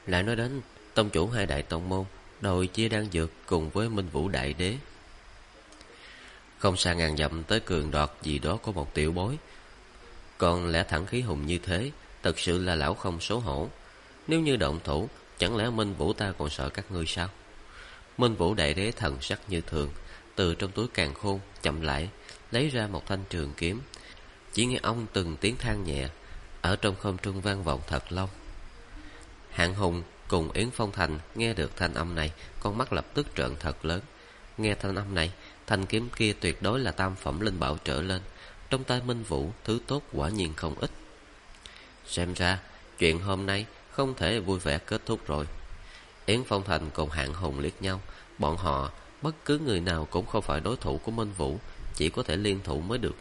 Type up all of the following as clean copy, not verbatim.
Lại nói đến tông chủ hai đại tông môn, đòi chia đan dược cùng với Minh Vũ đại đế. Không xa ngàn dặm tới cường đoạt gì đó của một tiểu bối. Còn lẽ thẳng khí hùng như thế, thật sự là lão không xấu hổ. Nếu như động thủ, chẳng lẽ Minh Vũ ta còn sợ các ngươi sao? Minh Vũ đại đế thần sắc như thường, từ trong túi càn khôn chậm lại lấy ra một thanh trường kiếm. Chỉ nghe ông từng tiếng than nhẹ ở trong không trung vang vọng thật lâu. Hạng Hùng cùng Yến Phong Thành nghe được thanh âm này, con mắt lập tức trợn thật lớn. Nghe thanh âm này, thanh kiếm kia tuyệt đối là tam phẩm linh bảo trở lên. Trong tay Minh Vũ, thứ tốt quả nhiên không ít. Xem ra chuyện hôm nay không thể vui vẻ kết thúc rồi. Yến Phong Thành cùng Hạng Hùng liếc nhau. Bọn họ bất cứ người nào cũng không phải đối thủ của Minh Vũ, chỉ có thể liên thủ mới được.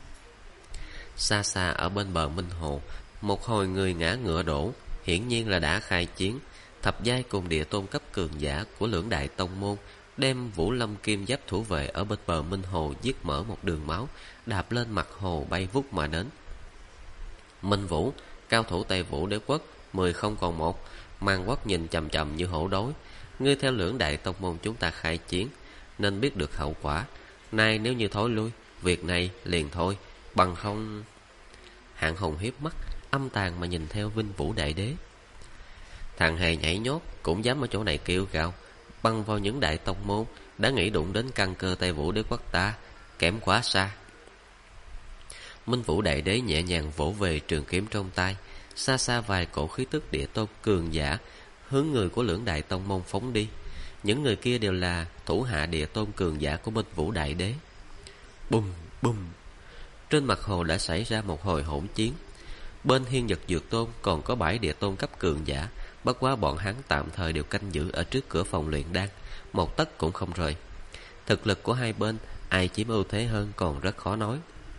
Xa xa ở bên bờ Minh Hồ, một hồi người ngã ngựa đổ, hiển nhiên là đã khai chiến. Thập giai cùng địa tôn cấp cường giả của lưỡng đại tông môn đem Vũ Lâm Kim Giáp thủ vệ ở bên bờ Minh Hồ giết mở một đường máu, đạp lên mặt hồ bay vút mà đến. Minh Vũ, cao thủ Tây Vũ Đế quốc 10 không còn một, Mang Quốc nhìn chằm chằm như hổ đói. Ngươi theo lưỡng đại tông môn chúng ta khai chiến, nên biết được hậu quả. Nay nếu như thối lui, việc này liền thôi, bằng không. Hạng Hùng hiếp mắt, âm tàn mà nhìn theo Vinh Vũ đại đế. Thằng hề nhảy nhót cũng dám ở chỗ này kêu gào, băng vào những đại tông môn, đã nghĩ đụng đến căn cơ Tây Vũ Đế quốc ta, kém quá xa. Minh Vũ đại đế nhẹ nhàng vỗ về trường kiếm trong tay. Xa xa vài cổ khí tức địa tôn cường giả hướng người của lưỡng đại tông môn phóng đi. Những người kia đều là thủ hạ địa tôn cường giả của Minh Vũ đại đế. Bùm bùm, trên mặt hồ đã xảy ra một hồi hỗn chiến. Bên Hiên Nhật Dược Tôn còn có 7 địa tôn cấp cường giả, bất quá bọn hắn tạm thời đều canh giữ ở trước cửa phòng luyện đan, một tấc cũng không rời. Thực lực của hai bên ai chiếm ưu thế hơn còn rất khó nói.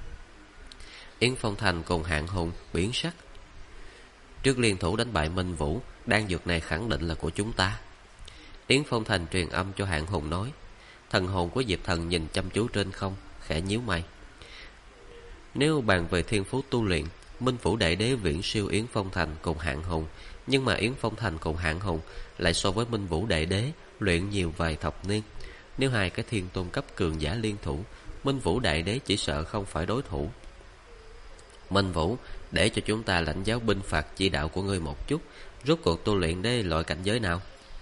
Yến Phong Thành cùng Hạng Hùng biến sắc. Trước liên thủ đánh bại Minh Vũ, đan dược này khẳng định là của chúng ta. Yến Phong Thành truyền âm cho Hạng Hùng nói. Thần hồn của Diệp Thần nhìn chăm chú trên không, khẽ nhíu mày. Nếu bàn về thiên phú tu luyện, Minh Vũ đại đế viễn siêu Yến Phong Thành cùng Hạng Hùng, nhưng mà Yến Phong Thành cùng Hạng Hùng lại so với Minh Vũ đại đế luyện nhiều vài thập niên. Nếu hai cái thiên tôn cấp cường giả liên thủ, Minh Vũ đại đế chỉ sợ không phải đối thủ. Minh Vũ, để cho chúng ta lãnh giáo binh phạt chỉ đạo của ngươi một chút, rốt cuộc tu luyện đế loại cảnh giới nào?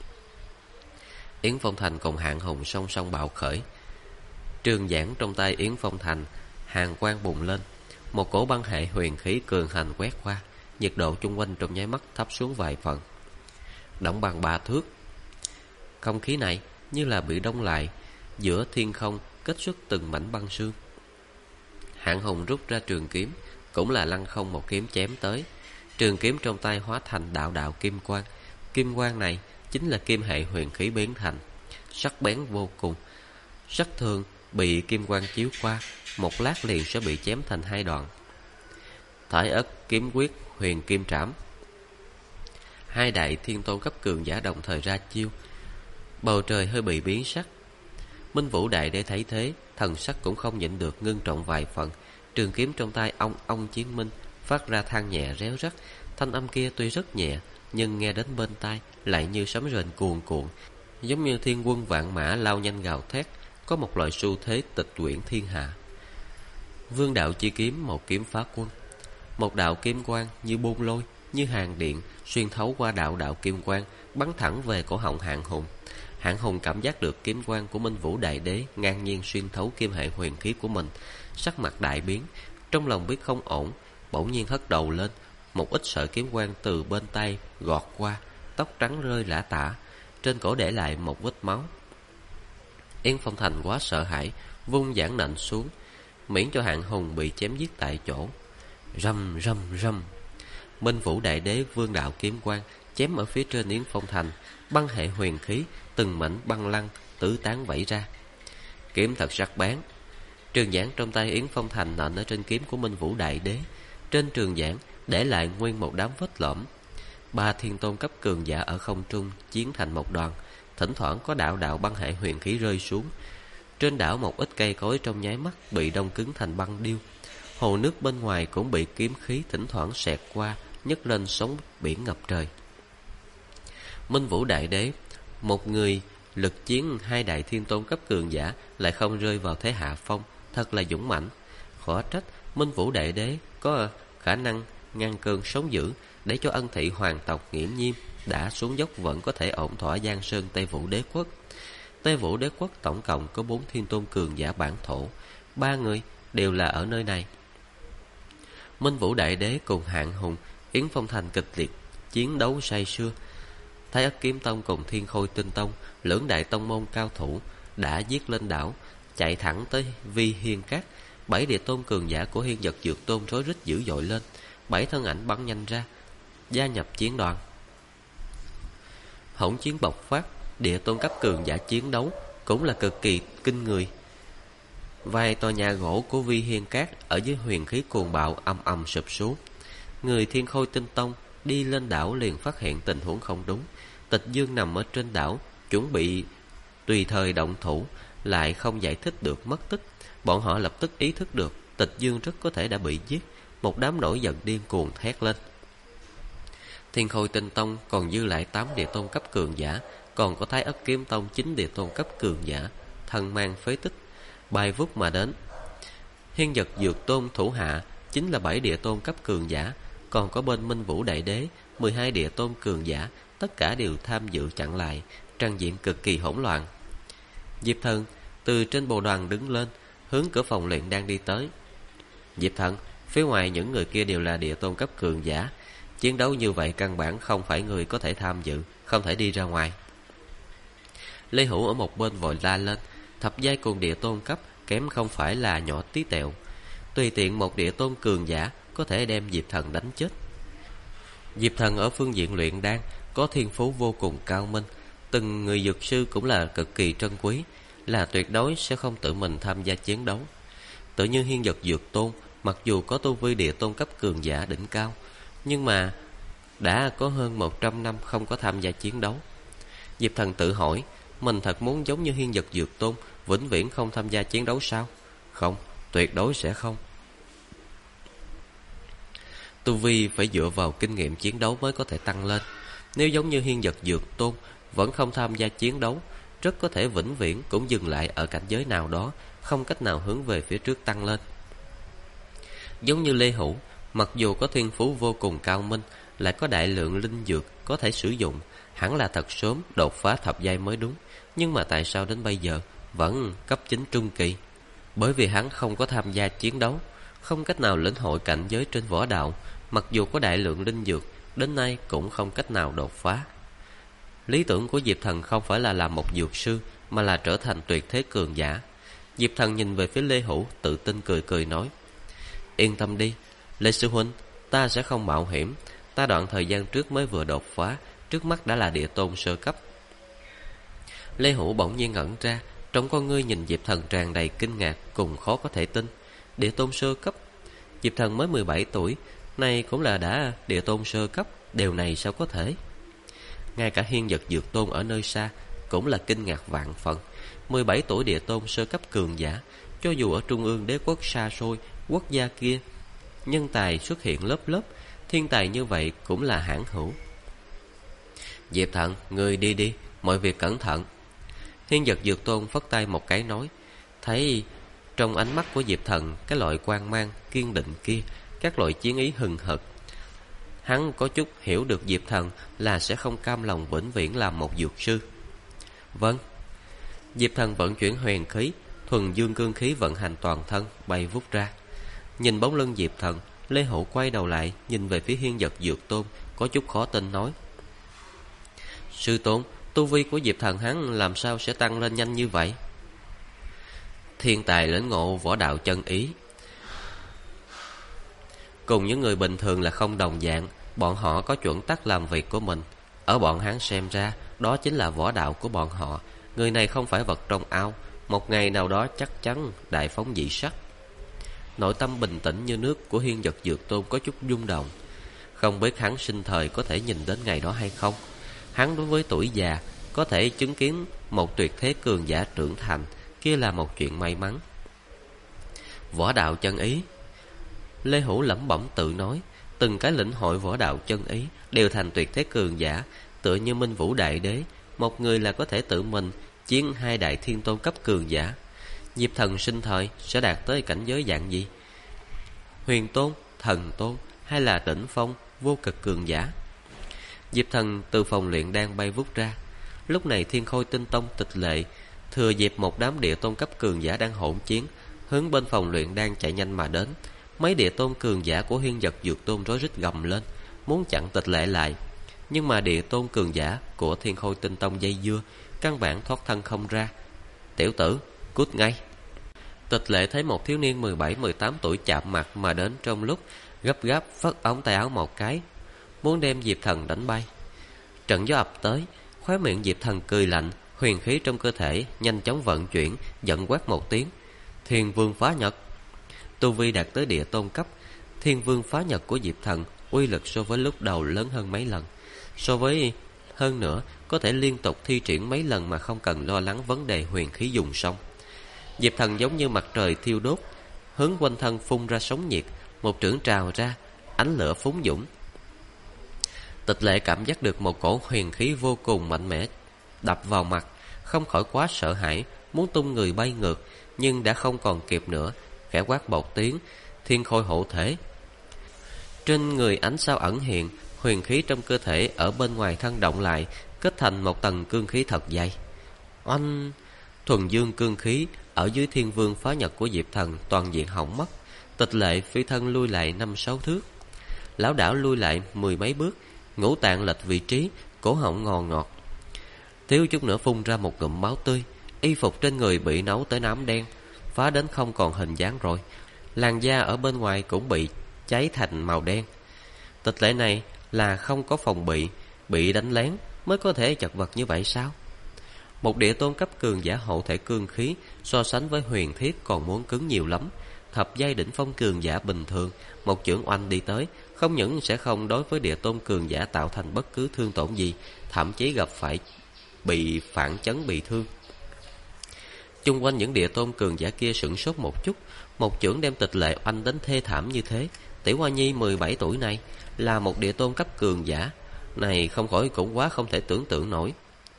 Yến Phong Thành cùng Hạng Hùng song song bạo khởi. Trường giảng trong tay Yến Phong Thành, hàn quang bùng lên, một cổ băng hệ huyền khí cường hành quét qua, nhiệt độ chung quanh trong nháy mắt thấp xuống vài phần. Động bằng 3 thước. Không khí này như là bị đông lại, giữa thiên không kết xuất từng mảnh băng sương. Hạng Hùng rút ra trường kiếm, cũng là lăng không một kiếm chém tới. Trường kiếm trong tay hóa thành đạo đạo kim quang. Kim quang này chính là kim hệ huyền khí biến thành, sắc bén vô cùng. Rất thường bị kim quang chiếu qua, một lát liền sẽ bị chém thành hai đoạn. Thái Ất kiếm quyết huyền kim trảm. Hai đại thiên tôn cấp cường giả đồng thời ra chiêu. Bầu trời hơi bị biến sắc. Minh Vũ đại để thấy thế, thần sắc cũng không nhịn được ngưng trọng vài phần. Trường kiếm trong tay ông chiến minh phát ra than nhẹ réo rắt. Thanh âm kia tuy rất nhẹ, nhưng nghe đến bên tai lại như sấm rền cuồn cuộn, giống như thiên quân vạn mã lao nhanh gào thét, có một loại xu thế tịch quyển thiên hạ. Vương đạo chi kiếm, một kiếm phá quân. Một đạo kim quang như buôn lôi, như hàng điện xuyên thấu qua đạo đạo kim quang, bắn thẳng về cổ họng Hạng Hùng. Hạng Hùng cảm giác được kiếm quang của Minh Vũ đại đế ngang nhiên xuyên thấu kim hệ huyền khí của mình, sắc mặt đại biến, trong lòng biết không ổn, bỗng nhiên hất đầu lên, một ít sợi kiếm quang từ bên tay gọt qua, tóc trắng rơi lả tả, trên cổ để lại một vết máu. Yến Phong Thành quá sợ hãi, vung giảng nện xuống, miễn cho Hạng Hùng bị chém giết tại chỗ. Rầm rầm rầm, Minh Vũ đại đế vương đạo kiếm quang chém ở phía trên Yến Phong Thành, băng hệ huyền khí từng mảnh băng lăng tứ tán vẩy ra. Kiếm thật sắc bén. Trường giảng trong tay Yến Phong Thành nện ở trên kiếm của Minh Vũ đại đế, trên trường giảng để lại nguyên một đám vết lõm. 3 thiên tôn cấp cường giả ở không trung chiến thành một đoàn, thỉnh thoảng có đạo đạo băng hệ huyền khí rơi xuống. Trên đảo một ít cây cối trong nháy mắt bị đông cứng thành băng điêu. Hồ nước bên ngoài cũng bị kiếm khí thỉnh thoảng xẹt qua, nhấc lên sóng biển ngập trời. Minh Vũ Đại Đế, một người lực chiến hai đại thiên tôn cấp cường giả, lại không rơi vào thế hạ phong, thật là dũng mãnh. Khó trách Minh Vũ Đại Đế có khả năng ngăn cơn sóng dữ, để cho ân thị hoàng tộc Nghiễm Nhiêm đã xuống dốc vẫn có thể ổn thỏa Giang Sơn Tây Vũ Đế quốc. Tây Vũ Đế quốc tổng cộng có 4 thiên tôn cường giả bản thổ, 3 người đều là ở nơi này. Minh Vũ Đại Đế cùng Hạng Hùng, Yến Phong Thành kịch liệt chiến đấu say sưa. Thái Ất Kiếm Tông cùng Thiên Khôi Tinh Tông, lưỡng đại tông môn cao thủ đã giết lên đảo, chạy thẳng tới Vi Hiên Cát. 7 địa tôn cường giả của Hiên Vật Dược Tôn rối rít dữ dội lên, 7 thân ảnh bắn nhanh ra, gia nhập chiến đoàn. Hỗn chiến bộc phát, địa tôn cấp cường giả chiến đấu cũng là cực kỳ kinh người. Vài tòa nhà gỗ của Vi Hiên Cát ở dưới huyền khí cuồng bạo ầm ầm sụp xuống. Người Thiên Khôi Tinh Tông đi lên đảo liền phát hiện tình huống không đúng. Tịch Dương nằm ở trên đảo, chuẩn bị tùy thời động thủ, lại không giải thích được mất tích. Bọn họ lập tức ý thức được Tịch Dương rất có thể đã bị giết. Một đám nổi giận điên cuồng thét lên. Thiên Khôi Tinh Tông còn dư lại 8 địa tôn cấp cường giả, còn có Thái Ất Kiếm Tông 9 địa tôn cấp cường giả, thân mang phế tích bay vút mà đến. Hiên Vật Dược Tôn thủ hạ chính là 7 địa tôn cấp cường giả, còn có bên Minh Vũ Đại Đế 12 địa tôn cường giả, tất cả đều tham dự chặn lại, trang diện cực kỳ hỗn loạn. Diệp Thần từ trên bồ đoàn đứng lên, hướng cửa phòng luyện đang đi tới. Diệp Thần, phía ngoài những người kia đều là địa tôn cấp cường giả, chiến đấu như vậy căn bản không phải người có thể tham dự, không thể đi ra ngoài. Lê Hữu ở một bên vội la lên, thập giai cùng địa tôn cấp kém không phải là nhỏ tí tẹo, tùy tiện một địa tôn cường giả có thể đem Diệp Thần đánh chết. Diệp Thần ở phương diện luyện đan có thiên phú vô cùng cao minh, từng người dược sư cũng là cực kỳ trân quý, là tuyệt đối sẽ không tự mình tham gia chiến đấu. Tự như Hiên Vật Dược Tôn, mặc dù có tu vi địa tôn cấp cường giả đỉnh cao, nhưng mà đã có hơn 100 năm không có tham gia chiến đấu. Diệp Thần tự hỏi, mình thật muốn giống như Hiên Vật Dược Tôn, vĩnh viễn không tham gia chiến đấu sao? Không, tuyệt đối sẽ không. Tu vi phải dựa vào kinh nghiệm chiến đấu mới có thể tăng lên. Nếu giống như Hiên Vật Dược Tôn vẫn không tham gia chiến đấu, rất có thể vĩnh viễn cũng dừng lại ở cảnh giới nào đó, không cách nào hướng về phía trước tăng lên. Giống như Lê Hữu, mặc dù có thiên phú vô cùng cao minh, lại có đại lượng linh dược có thể sử dụng, hẳn là thật sớm đột phá thập giai mới đúng. Nhưng mà tại sao đến bây giờ vẫn cấp 9 trung kỳ? Bởi vì hắn không có tham gia chiến đấu, không cách nào lĩnh hội cảnh giới trên võ đạo, mặc dù có đại lượng linh dược, đến nay cũng không cách nào đột phá. Lý tưởng của Diệp Thần không phải là làm một dược sư, mà là trở thành tuyệt thế cường giả. Diệp Thần nhìn về phía Lê Hữu, tự tin cười cười nói: Yên tâm đi, Lê sư huynh, ta sẽ không mạo hiểm. Ta đoạn thời gian trước mới vừa đột phá, trước mắt đã là địa tôn sơ cấp. Lê Hữu bỗng nhiên ngẩn ra, trong con ngươi nhìn Diệp Thần tràn đầy kinh ngạc cùng khó có thể tin. Địa tôn sơ cấp? Diệp Thần mới 17 tuổi, nay cũng là đã địa tôn sơ cấp, điều này sao có thể? Ngay cả Hiên Vật Dược Tôn ở nơi xa cũng là kinh ngạc vạn phần. 17 tuổi địa tôn sơ cấp cường giả, cho dù ở trung ương đế quốc xa xôi, quốc gia kia, nhân tài xuất hiện lớp lớp, thiên tài như vậy cũng là hãn hữu. Diệp Thần, ngươi đi đi, mọi việc cẩn thận. Hiên Vật Dược Tôn phất tay một cái nói. Thấy trong ánh mắt của Diệp Thần cái loại quan mang kiên định kia, các loại chiến ý hừng hực, hắn có chút hiểu được Diệp Thần là sẽ không cam lòng vĩnh viễn làm một dược sư. Vâng. Diệp Thần vận chuyển huyền khí, thuần dương cương khí vận hành toàn thân, bay vút ra. Nhìn bóng lưng Diệp Thần, Lê Hữu quay đầu lại nhìn về phía Hiên Vật Dược Tôn, có chút khó tin nói: Sư tôn, tu vi của Diệp Thần hắn làm sao sẽ tăng lên nhanh như vậy? Thiên tài lĩnh ngộ võ đạo chân ý, cùng những người bình thường là không đồng dạng. Bọn họ có chuẩn tắc làm việc của mình, ở bọn hắn xem ra đó chính là võ đạo của bọn họ. Người này không phải vật trong ao, một ngày nào đó chắc chắn đại phóng dị sắc. Nội tâm bình tĩnh như nước của Hiên Vật Dược Tôn có chút rung động. Không biết hắn sinh thời có thể nhìn đến ngày đó hay không. Hắn đối với tuổi già có thể chứng kiến một tuyệt thế cường giả trưởng thành, kia là một chuyện may mắn. Võ đạo chân ý, Lê Hữu lẩm bẩm tự nói, từng cái lĩnh hội võ đạo chân ý đều thành tuyệt thế cường giả. tựa như Minh Vũ Đại Đế, một người là có thể tự mình chiến hai đại thiên tôn cấp cường giả. Diệp Thần sinh thời sẽ đạt tới cảnh giới dạng gì? Huyền tôn, thần tôn hay là đỉnh phong vô cực cường giả? Diệp Thần từ phòng luyện đan bay vút ra. Lúc này Thiên Khôi Tinh Tông Tịch Lệ thừa dịp một đám địa tôn cấp cường giả đang hỗn chiến, hướng bên phòng luyện đan chạy nhanh mà đến. Mấy địa tôn cường giả của Hiên Vật Dược Tôn rối rít gầm lên, muốn chặn Tịch Lệ lại. Nhưng mà địa tôn cường giả của Thiên Khôi Tinh Tông dây dưa, căn bản thoát thân không ra. Tiểu tử, cút ngay! Tịch Lệ thấy một thiếu niên 17-18 tuổi chạm mặt mà đến, trong lúc gấp gáp phất ống tay áo một cái, muốn đem Diệp Thần đánh bay. Trận gió ập tới, khóe miệng Diệp Thần cười lạnh, huyền khí trong cơ thể nhanh chóng vận chuyển, giận quát một tiếng: Thiên Vương Phá Nhật! Tu vi đạt tới địa tôn cấp, Thiên Vương Phá Nhật của Diệp Thần uy lực so với lúc đầu lớn hơn mấy lần. Hơn nữa, có thể liên tục thi triển mấy lần mà không cần lo lắng vấn đề huyền khí dùng xong. Diệp Thần giống như mặt trời thiêu đốt, hướng quanh thân phun ra sóng nhiệt, một chưởng trào ra, ánh lửa phúng dũng. Tịch Lệ cảm giác được một cổ huyền khí vô cùng mạnh mẽ đập vào mặt, không khỏi quá sợ hãi, muốn tung người bay ngược, nhưng đã không còn kịp nữa, khẽ quát một tiếng: Thiên Khôi hộ thể! Trên người ánh sao ẩn hiện, huyền khí trong cơ thể ở bên ngoài thân động lại, kết thành một tầng cương khí thật dày. Oanh! Thuần dương cương khí ở dưới Thiên Vương Phá Nhật của Diệp Thần toàn diện hỏng mất. Tịch Lệ phi thân lui lại 5-6 thước, lảo đảo lui lại 10 mấy bước, ngũ tạng lệch vị trí, cổ họng ngò ngọt, thiếu chút nữa phun ra một ngụm máu tươi. Y phục trên người bị nấu tới nám đen, phá đến không còn hình dáng rồi. Làn da ở bên ngoài cũng bị cháy thành màu đen. Tịch Lệ này là không có phòng bị đánh lén mới có thể chật vật như vậy sao? Một địa tôn cấp cường giả hộ thể cương khí so sánh với huyền thiết còn muốn cứng nhiều lắm. Thập giai đỉnh phong cường giả bình thường, một chưởng oanh đi tới, không những sẽ không đối với địa tôn cường giả tạo thành bất cứ thương tổn gì, thậm chí gặp phải bị phản chấn bị thương. Chung quanh những địa tôn cường giả kia sửng sốt một chút, một chưởng đem Tịch Lệ oanh đến thê thảm như thế. Tiểu Hoa Nhi 17 tuổi này là một địa tôn cấp cường giả, này không khỏi cũng quá không thể tưởng tượng nổi.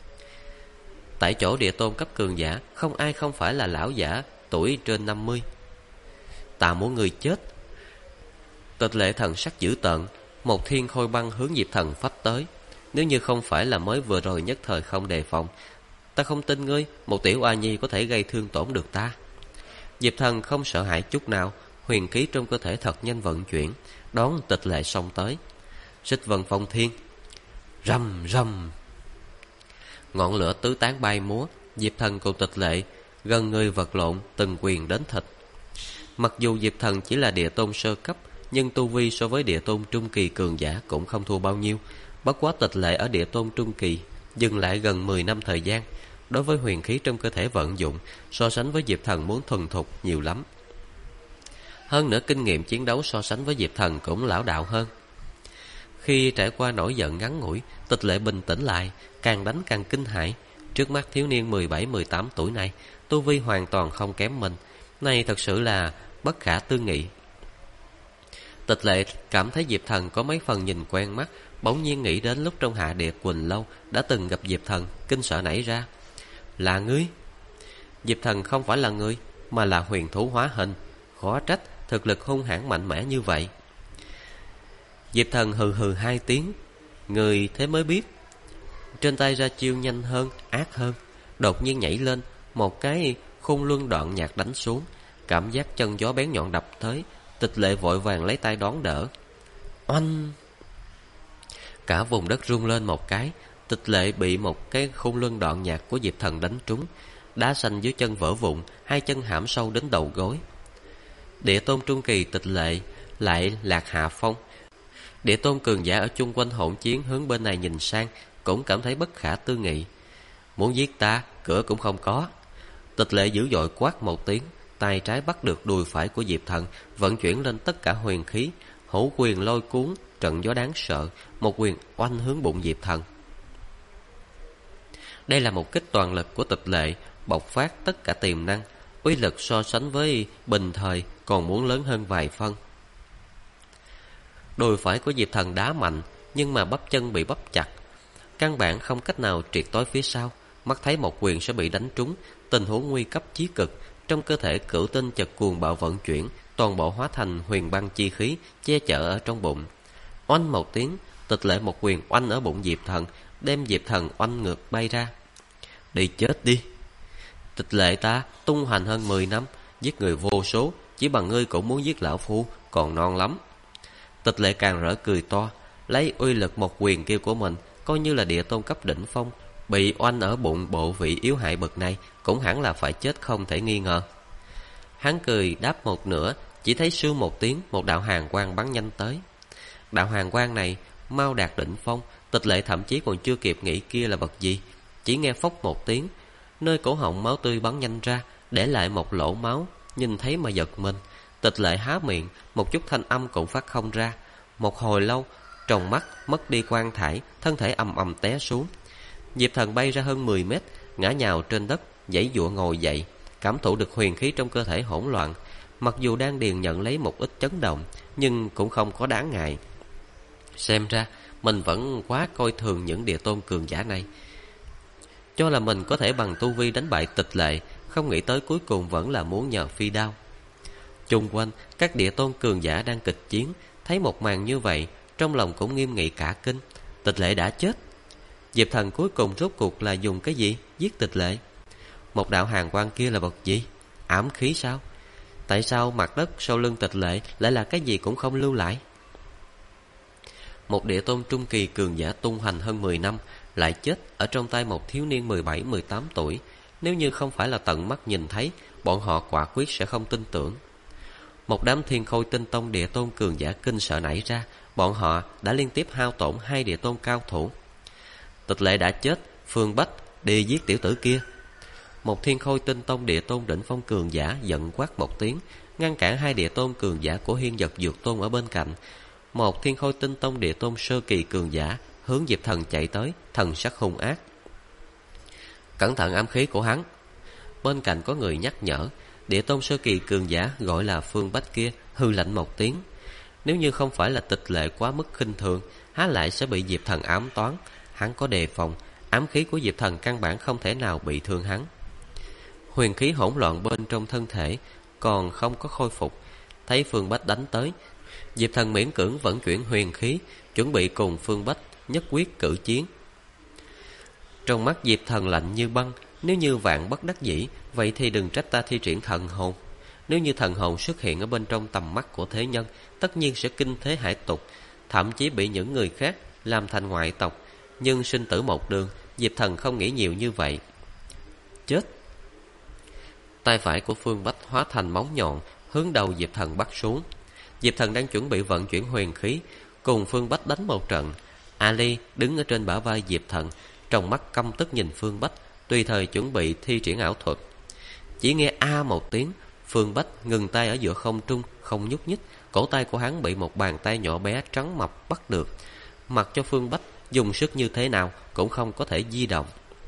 Tại chỗ địa tôn cấp cường giả, không ai không phải là lão giả tuổi trên 50. Ta muốn người chết! Tịch Lệ thần sắc dữ tợn, một thiên khôi băng hướng Diệp Thần phách tới. Nếu như không phải là mới vừa rồi nhất thời không đề phòng, ta không tin ngươi, một tiểu oa nhi có thể gây thương tổn được ta. Diệp Thần không sợ hãi chút nào, huyền khí trong cơ thể thật nhanh vận chuyển, đón Tịch Lệ xông tới. Xích Vân Phong Thiên! Rầm rầm! Ngọn lửa tứ tán bay múa, Diệp Thần cùng Tịch Lệ gần người vật lộn, từng quyền đến thịt. Mặc dù Diệp Thần chỉ là địa tôn sơ cấp, nhưng tu vi so với địa tôn trung kỳ cường giả cũng không thua bao nhiêu. Bất quá Tịch Lệ ở địa tôn trung kỳ dừng lại gần 10 năm thời gian, đối với huyền khí trong cơ thể vận dụng so sánh với Diệp Thần muốn thuần thục nhiều lắm. Hơn nữa kinh nghiệm chiến đấu so sánh với Diệp Thần cũng lão đạo hơn. Khi trải qua nỗi giận ngắn ngủi, Tịch Lệ bình tĩnh lại, càng đánh càng kinh hãi. Trước mắt thiếu niên 17-18 tuổi này, tu vi hoàn toàn không kém mình, này thật sự là bất khả tư nghị. Tịch Lệ cảm thấy Diệp Thần có mấy phần nhìn quen mắt, bỗng nhiên nghĩ đến lúc trong Hạ Địa Quỳnh Lâu đã từng gặp Diệp Thần, kinh sợ nảy ra. Là ngươi? Diệp Thần không phải là ngươi, mà là huyền thú hóa hình, khó trách thực lực hung hãn mạnh mẽ như vậy. Diệp Thần hừ hừ 2 tiếng, người thế mới biết. Trên tay ra chiêu nhanh hơn, ác hơn, đột nhiên nhảy lên, một cái khôn luân đoạn nhạc đánh xuống, cảm giác chân gió bén nhọn đập tới. Tịch Lệ vội vàng lấy tay đón đỡ. Oanh! Cả vùng đất rung lên một cái. Tịch Lệ bị một cái khôn luân đoạn nhạc của Diệp Thần đánh trúng, đá xanh dưới chân vỡ vụn, 2 chân hãm sâu đến đầu gối. Địa tôn trung kỳ Tịch Lệ lại lạc hạ phong. Địa tôn cường giả ở chung quanh hỗn chiến hướng bên này nhìn sang, cũng cảm thấy bất khả tư nghị. Muốn giết ta, cửa cũng không có. Tịch Lệ dữ dội quát một tiếng, tay trái bắt được đùi phải của Diệp Thần, vận chuyển lên tất cả huyền khí, hổ quyền lôi cuốn, trận gió đáng sợ, một quyền oanh hướng bụng Diệp Thần. Đây là một kích toàn lực của Tịch Lệ, bộc phát tất cả tiềm năng, uy lực so sánh với bình thời còn muốn lớn hơn vài phân. Đùi phải của Diệp Thần đá mạnh, nhưng mà bắp chân bị bắp chặt, căn bản không cách nào triệt tối phía sau. Mắt thấy một quyền sẽ bị đánh trúng, tình huống nguy cấp chí cực. Trong cơ thể cửu tinh chợt cuồng bạo vận chuyển, toàn bộ hóa thành huyền băng chi khí che chở ở trong bụng. Oanh một tiếng, Tịch Lệ một quyền oanh ở bụng Diệp Thần, đem Diệp Thần oanh ngược bay ra. Đi chết đi! Tịch Lệ ta tung hoành hơn 10 năm, giết người vô số, chỉ bằng ngươi cũng muốn giết lão phu, còn non lắm. Tịch Lệ càng rỡ cười to, lấy uy lực một quyền kia của mình, coi như là địa tôn cấp đỉnh phong, bị oanh ở bụng bộ vị yếu hại bậc này, cũng hẳn là phải chết không thể nghi ngờ. Hắn cười đáp một nửa, chỉ thấy sưu một tiếng, một đạo hàn quang bắn nhanh tới. Đạo hàn quang này mau đạt đỉnh phong, Tịch Lệ thậm chí còn chưa kịp nghĩ kia là vật gì, chỉ nghe phốc một tiếng, nơi cổ họng máu tươi bắn nhanh ra, để lại một lỗ máu. Nhìn thấy mà giật mình, Tịch Lệ há miệng, một chút thanh âm cũng phát không ra. Một hồi lâu, tròng mắt mất đi quang thải, thân thể ầm ầm té xuống. Diệp Thần bay ra hơn 10 mét, ngã nhào trên đất, giãy giụa ngồi dậy, cảm thụ được huyền khí trong cơ thể hỗn loạn. Mặc dù đang điền nhận lấy một ít chấn động, nhưng cũng không có đáng ngại. Xem ra mình vẫn quá coi thường những địa tôn cường giả này, cho là mình có thể bằng tu vi đánh bại Tịch Lệ, không nghĩ tới cuối cùng vẫn là muốn nhờ phi đao. Chung quanh các địa tôn cường giả đang kịch chiến, thấy một màn như vậy, trong lòng cũng nghiêm nghị cả kinh. Tịch Lệ đã chết. Diệp Thần cuối cùng rốt cuộc là dùng cái gì giết Tịch Lệ? Một đạo hàn quang kia là vật gì? Ám khí sao? Tại sao mặt đất sau lưng Tịch Lệ lại là cái gì cũng không lưu lại? Một địa tôn trung kỳ cường giả tung hoành hơn 10 năm, lại chết ở trong tay một thiếu niên 17-18 tuổi. Nếu như không phải là tận mắt nhìn thấy, bọn họ quả quyết sẽ không tin tưởng. Một đám Thiên Khôi Tinh Tông địa tôn cường giả kinh sợ nảy ra, bọn họ đã liên tiếp hao tổn 2 địa tôn cao thủ. Tịch Lệ đã chết, Phương Bách đi giết tiểu tử kia. Một Thiên Khôi Tinh Tông địa tôn đỉnh phong cường giả giận quát một tiếng, ngăn cản 2 địa tôn cường giả của Hiên Dật Dược Tôn ở bên cạnh. Một Thiên Khôi Tinh Tông địa tôn sơ kỳ cường giả hướng Diệp Thần chạy tới, thần sắc hung ác. Cẩn thận ám khí của hắn. Bên cạnh có người nhắc nhở. Địa tôn sơ kỳ cường giả gọi là Phương Bách kia hư lạnh một tiếng. Nếu như không phải là Tịch Lệ quá mức khinh thường, há lại sẽ bị Diệp Thần ám toán. Hắn có đề phòng, ám khí của Diệp Thần căn bản không thể nào bị thương hắn. Huyền khí hỗn loạn bên trong thân thể còn không có khôi phục. Thấy Phương Bách đánh tới, Diệp Thần miễn cưỡng vận chuyển huyền khí, chuẩn bị cùng Phương Bách nhất quyết cử chiến. Trong mắt Diệp Thần lạnh như băng. Nếu như vạn bất đắc dĩ, vậy thì đừng trách ta thi triển thần hồn. Nếu như thần hồn xuất hiện ở bên trong tầm mắt của thế nhân, tất nhiên sẽ kinh thế hải tục, thậm chí bị những người khác làm thành ngoại tộc. Nhưng sinh tử một đường, Diệp Thần không nghĩ nhiều như vậy. Chết! Tay phải của Phương Bách hóa thành móng nhọn, hướng đầu Diệp Thần bắt xuống. Diệp Thần đang chuẩn bị vận chuyển huyền khí, cùng Phương Bách đánh một trận. Ali đứng ở trên bả vai Diệp Thần, trong mắt căm tức nhìn Phương Bách, tùy thời chuẩn bị thi triển ảo thuật. Chỉ nghe a một tiếng, Phương Bách ngừng tay ở giữa không trung, không nhúc nhích. Cổ tay của hắn bị một bàn tay nhỏ bé trắng mập bắt được. Mặc cho Phương Bách dùng sức như thế nào cũng không có thể di động.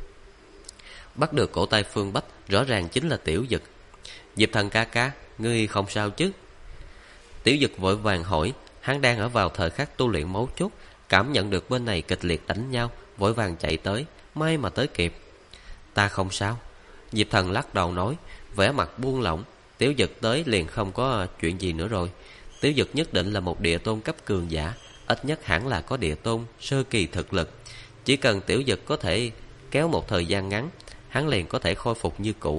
Bắt được cổ tay Phương Bách rõ ràng chính là Tiểu Dực. Diệp Thần ca ca, ngươi không sao chứ? Tiểu Dực vội vàng hỏi. Hắn đang ở vào thời khắc tu luyện mấu chốt, cảm nhận được bên này kịch liệt đánh nhau, vội vàng chạy tới. May mà tới kịp. Ta không sao. Diệp Thần lắc đầu nói, vẻ mặt buông lỏng. Tiểu Dực tới liền không có chuyện gì nữa rồi. Tiểu Dực nhất định là một địa tôn cấp cường giả, ít nhất hẳn là có địa tôn sơ kỳ thực lực. Chỉ cần Tiểu Dực có thể kéo một thời gian ngắn, hắn liền có thể khôi phục như cũ.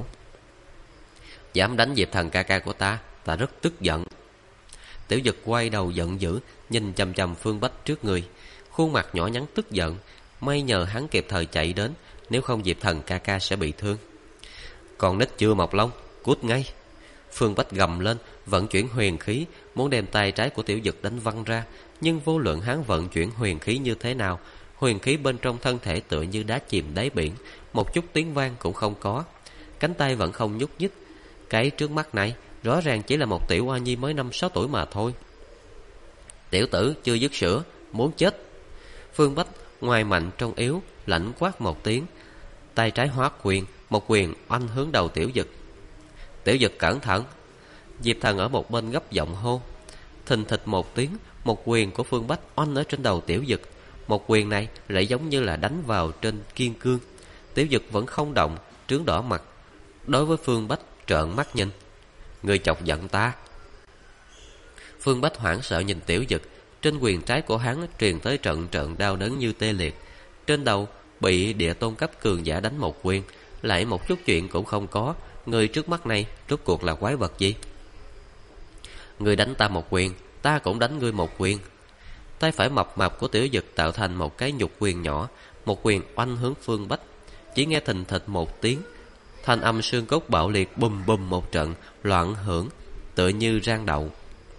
Dám đánh Diệp Thần ca ca của ta rất tức giận. Tiểu Dực quay đầu giận dữ, nhìn chằm chằm Phương Bách trước người, khuôn mặt nhỏ nhắn tức giận. May nhờ hắn kịp thời chạy đến, nếu không Diệp Thần ca ca sẽ bị thương. Còn nít chưa mọc lông, cút ngay! Phương Bách gầm lên, vận chuyển huyền khí, muốn đem tay trái của Tiểu Dực đánh văng ra. Nhưng vô luận hắn vận chuyển huyền khí như thế nào, huyền khí bên trong thân thể tựa như đá chìm đáy biển, một chút tiếng vang cũng không có. Cánh tay vẫn không nhúc nhích. Cái trước mắt này rõ ràng chỉ là một tiểu oa nhi mới 5-6 tuổi mà thôi. Tiểu tử chưa dứt sữa, muốn chết! Phương Bách ngoài mạnh trong yếu, lạnh quát một tiếng, tay trái hóa quyền, một quyền oanh hướng đầu Tiểu Dực. Tiểu Dực cẩn thận! Diệp Thần ở một bên gấp giọng hô. Thình thịch một tiếng, một quyền của Phương Bách oanh ở trên đầu Tiểu Dực. một quyền này lại giống như là đánh vào trên kiên cương. Tiểu Dực vẫn không động, trướng đỏ mặt, đối với Phương Bách trợn mắt nhìn. Ngươi chọc giận ta. Phương Bách hoảng sợ nhìn Tiểu Dực. Trên quyền trái của hắn truyền tới trận trận đau đớn như tê liệt. Trên đầu bị địa tôn cấp cường giả đánh một quyền, lại một chút chuyện cũng không có. Người trước mắt này rốt cuộc là quái vật gì? Người đánh ta một quyền, ta cũng đánh ngươi một quyền. Tay phải mập mạp của Tiểu Dực tạo thành một cái nhục quyền nhỏ, một quyền oanh hướng Phương Bách. Chỉ nghe thình thịch một tiếng, thanh âm xương cốt bạo liệt bùm bùm một trận, loạn hưởng tựa như rang đậu.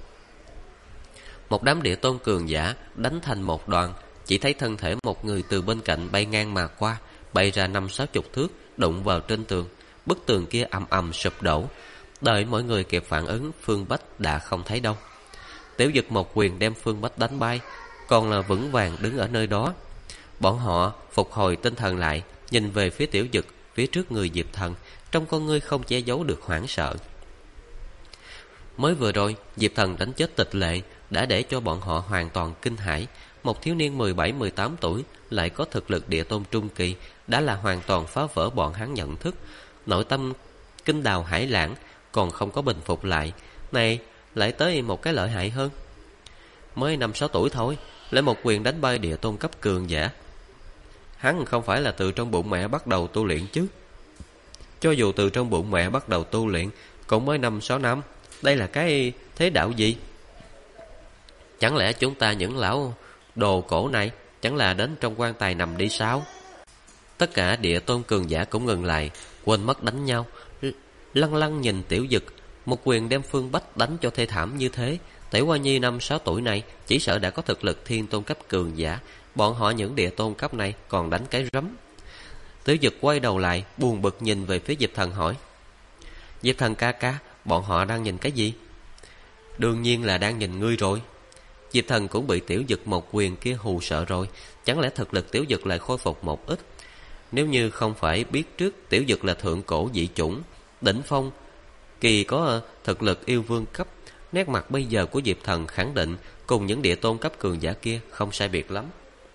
Một đám địa tôn cường giả đánh thành một đoàn. Chỉ thấy thân thể một người từ bên cạnh bay ngang mà qua, bay ra 50-60 thước, đụng vào trên tường. Bức tường kia ầm ầm sụp đổ. Đợi mọi người kịp phản ứng, Phương Bách đã không thấy đâu. Tiểu Dực một quyền đem Phương Bách đánh bay, còn là vững vàng đứng ở nơi đó. Bọn họ phục hồi tinh thần lại, nhìn về phía Tiểu Dực, phía trước người Diệp Thần, trong con ngươi không che giấu được hoảng sợ. Mới vừa rồi Diệp Thần đánh chết Tịch Lệ đã để cho bọn họ hoàn toàn kinh hãi. Một thiếu niên 17-18 tuổi lại có thực lực địa tôn trung kỳ, đã là hoàn toàn phá vỡ bọn hắn nhận thức. Nội tâm kinh đào hải lãng, còn không có bình phục lại, này lại tới một cái lợi hại hơn. Mới 5-6 tuổi thôi, lại một quyền đánh bay địa tôn cấp cường giả. Hắn không phải là từ trong bụng mẹ bắt đầu tu luyện chứ? Cho dù từ trong bụng mẹ bắt đầu tu luyện, cũng mới 5-6 năm. Đây là cái thế đạo gì? Chẳng lẽ chúng ta những lão đồ cổ này chẳng là đến trong quan tài nằm đi sao? Tất cả địa tôn cường giả cũng ngừng lại, quên mất đánh nhau, lăng lăng nhìn Tiểu Dực. Một quyền đem Phương Bách đánh cho thê thảm như thế. Tiểu Hoa Nhi 5-6 tuổi này chỉ sợ đã có thực lực thiên tôn cấp cường giả. Bọn họ những địa tôn cấp này còn đánh cái rắm. Tiểu Dực quay đầu lại, buồn bực nhìn về phía Diệp Thần hỏi: Diệp Thần ca ca, bọn họ đang nhìn cái gì? Đương nhiên là đang nhìn ngươi rồi. Diệp Thần cũng bị Tiểu Dực một quyền kia hù sợ rồi. Chẳng lẽ thực lực Tiểu Dực lại khôi phục một ít? Nếu như không phải biết trước Tiểu Dực là thượng cổ dị chủng, đỉnh phong kỳ có thực lực yêu vương cấp, nét mặt bây giờ của Diệp Thần khẳng định cùng những địa tôn cấp cường giả kia không sai biệt lắm.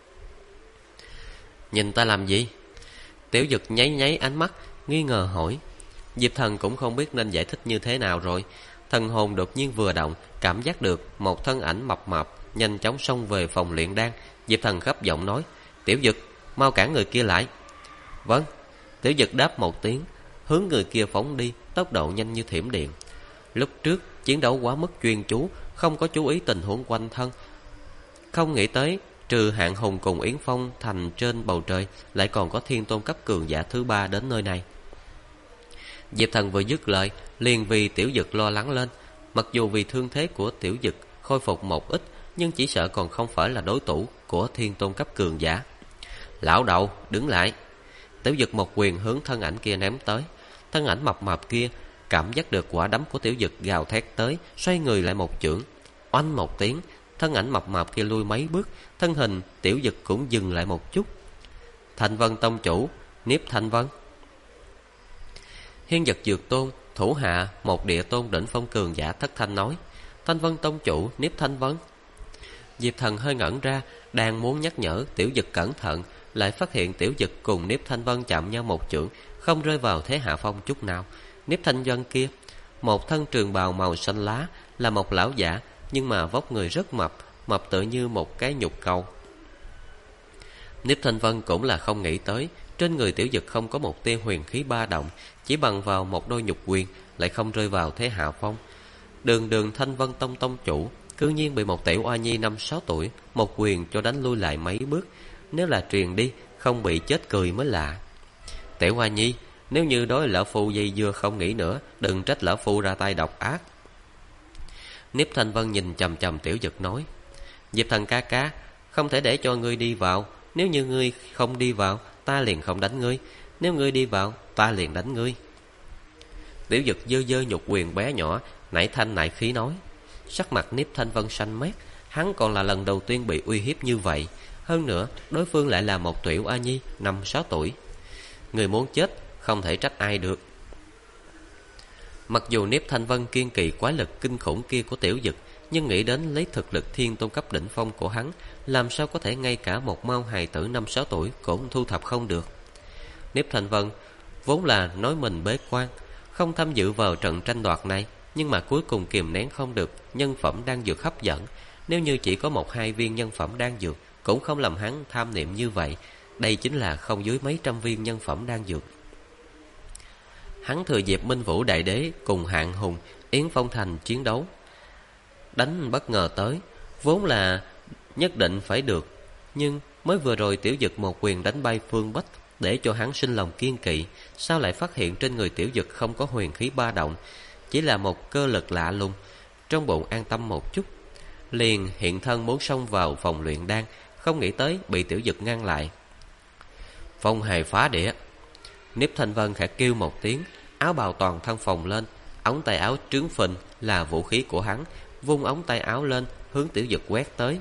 Nhìn ta làm gì? Tiểu Dực nháy nháy ánh mắt, nghi ngờ hỏi. Diệp Thần cũng không biết nên giải thích như thế nào rồi. Thần hồn đột nhiên vừa động, cảm giác được một thân ảnh mập mạp nhanh chóng xông về phòng luyện đan. Diệp Thần gấp giọng nói: Tiểu Dực, mau cản người kia lại. Vâng. Tiểu Dực đáp một tiếng, hướng người kia phóng đi, tốc độ nhanh như thiểm điện. Lúc trước chiến đấu quá mức chuyên chú, không có chú ý tình huống quanh thân. Không nghĩ tới trừ Hạn Hùng cùng Yến Phong thành trên bầu trời, lại còn có thiên tôn cấp cường giả thứ ba đến nơi này. Diệp Thần vừa dứt lời, liền vì Tiểu Dực lo lắng lên. Mặc dù vì thương thế của Tiểu Dực khôi phục một ít, nhưng chỉ sợ còn không phải là đối thủ của thiên tôn cấp cường giả. Lão đầu, đứng lại. Tiểu Dực một quyền hướng thân ảnh kia ném tới. Thân ảnh mập mạp kia cảm giác được quả đấm của Tiểu Dực gào thét tới, xoay người lại một chưởng, oanh một tiếng, thân ảnh mập mạp kia lui mấy bước, thân hình Tiểu Dực cũng dừng lại một chút. Thanh Vân tông chủ, Niếp Thanh Vân. Hiên Vật Dược Tôn thủ hạ một địa tôn đỉnh phong cường giả thất thanh nói: Thanh Vân tông chủ, Niếp Thanh Vân. Diệp Thần hơi ngẩn ra, đang muốn nhắc nhở Tiểu Dực cẩn thận, lại phát hiện Tiểu Dực cùng Niếp Thanh Vân chạm nhau một chưởng, không rơi vào thế hạ phong chút nào. Niếp Thanh Vân kia, một thân trường bào màu xanh lá, là một lão giả, nhưng mà vóc người rất mập, mập tựa như một cái nhục cầu. Niếp Thanh Vân cũng là không nghĩ tới, trên người Tiểu Dực không có một tia huyền khí ba động, chỉ bằng vào một đôi nhục quyền lại không rơi vào thế hạ phong. Đường Thanh Vân tông tông chủ cư nhiên bị một tiểu oa nhi 5-6 tuổi một quyền cho đánh lui lại mấy bước. Nếu là truyền đi, không bị chết cười mới lạ. Tiểu oa nhi, nếu như đối lão phu dây dưa không nghĩ nữa, đừng trách lão phu ra tay độc ác. Niếp Thanh Vân nhìn chằm chằm Tiểu Dực nói: Diệp Thần ca ca, không thể để cho ngươi đi vào. Nếu như ngươi không đi vào, ta liền không đánh ngươi. Nếu ngươi đi vào, ta liền đánh ngươi. Tiểu Dực dơ dơ nhục quyền bé nhỏ, nảy thanh nảy khí nói. Sắc mặt Niếp Thanh Vân xanh mét, hắn còn là lần đầu tiên bị uy hiếp như vậy. Hơn nữa, đối phương lại là một tiểu a nhi 5-6 tuổi. Người muốn chết, không thể trách ai được. Mặc dù Niếp Thanh Vân kiên kỵ quái lực kinh khủng kia của Tiểu Dực, nhưng nghĩ đến lấy thực lực thiên tôn cấp đỉnh phong của hắn, làm sao có thể ngay cả một mao hài tử 5-6 tuổi cũng thu thập không được. Niếp Thanh Vân vốn là nói mình bế quan, không tham dự vào trận tranh đoạt này, nhưng mà cuối cùng kìm nén không được nhân phẩm đan dược hấp dẫn. Nếu như chỉ có 1-2 viên nhân phẩm đan dược cũng không làm hắn tham niệm như vậy. Đây chính là không dưới mấy trăm viên nhân phẩm đan dược. Hắn thừa dịp Minh Vũ Đại Đế cùng Hạng Hùng, Yến Phong Thành chiến đấu, đánh bất ngờ tới, vốn là nhất định phải được. Nhưng mới vừa rồi Tiểu Dực một quyền đánh bay Phương Bách, để cho hắn sinh lòng kiên kỵ. Sao lại phát hiện trên người Tiểu Dực không có huyền khí ba động, chỉ là một cơ lực lạ lùng. Trong bụng an tâm một chút, liền hiện thân muốn xông vào phòng luyện đan, không nghĩ tới bị Tiểu Dực ngăn lại. Phong hề phá địa. Niếp Thanh Vân khẽ kêu một tiếng, áo bào toàn thân phồng lên, ống tay áo trướng phình là vũ khí của hắn, vung ống tay áo lên hướng Tiểu Dực quét tới.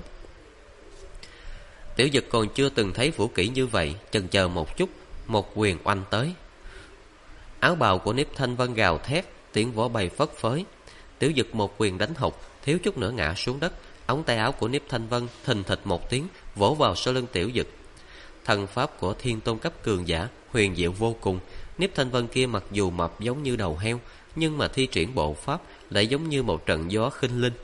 Tiểu Dực còn chưa từng thấy vũ kỹ như vậy, chần chờ một chút, một quyền oanh tới. Áo bào của Niếp Thanh Vân gào thét, tiếng vỗ bay phất phới. Tiểu Dực một quyền đánh hụt, thiếu chút nữa ngã xuống đất. Ống tay áo của Niếp Thanh Vân thình thịch một tiếng vỗ vào sau lưng Tiểu Dực. Thần pháp của thiên tôn cấp cường giả huyền diệu vô cùng. Niếp Thanh Vân kia mặc dù mập giống như đầu heo, nhưng mà thi triển bộ pháp lại giống như một trận gió khinh linh.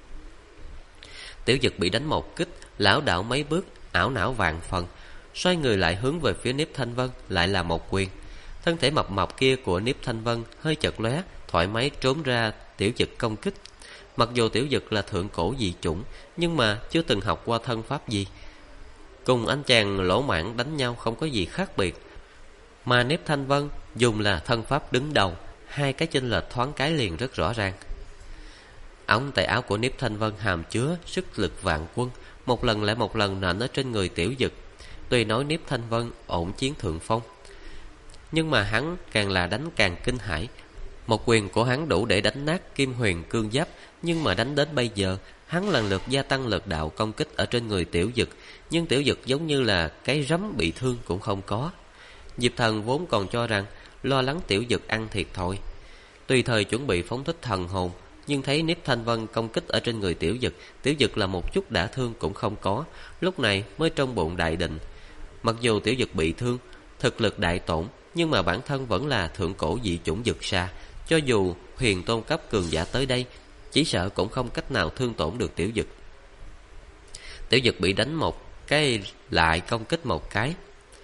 Tiểu Dực bị đánh một kích, lảo đảo mấy bước, ảo não vạn phần, xoay người lại hướng về phía Niếp Thanh Vân, lại là một quyền. Thân thể mập mập kia của Niếp Thanh Vân hơi chật lóe, thoải mái trốn ra Tiểu Dực công kích. Mặc dù Tiểu Dực là thượng cổ dị chủng, nhưng mà chưa từng học qua thân pháp gì, cùng anh chàng lỗ mãng đánh nhau không có gì khác biệt. Mà Niếp Thanh Vân dùng là thân pháp đứng đầu, hai cái chênh lệch thoáng cái liền rất rõ ràng. Ống tay áo của Niếp Thanh Vân hàm chứa sức lực vạn quân, một lần lại một lần nện ở trên người Tiểu Dực. Tuy nói Niếp Thanh Vân ổn chiến thượng phong, nhưng mà hắn càng là đánh càng kinh hãi. Một quyền của hắn đủ để đánh nát Kim Huyền cương giáp, nhưng mà đánh đến bây giờ, hắn lần lượt gia tăng lực đạo công kích ở trên người Tiểu Dực, nhưng Tiểu Dực giống như là cái rắm bị thương cũng không có. Diệp Thần vốn còn cho rằng lo lắng Tiểu Dực ăn thiệt thòi, tùy thời chuẩn bị phóng thích thần hồn, nhưng thấy Niếp Thanh Vân công kích ở trên người Tiểu Dực là một chút đả thương cũng không có, lúc này mới trong bụng đại định. Mặc dù Tiểu Dực bị thương, thực lực đại tổn, nhưng mà bản thân vẫn là thượng cổ dị chủng dực xà, cho dù huyền tôn cấp cường giả tới đây, chỉ sợ cũng không cách nào thương tổn được Tiểu Dực. Tiểu Dực bị đánh một cái lại công kích một cái,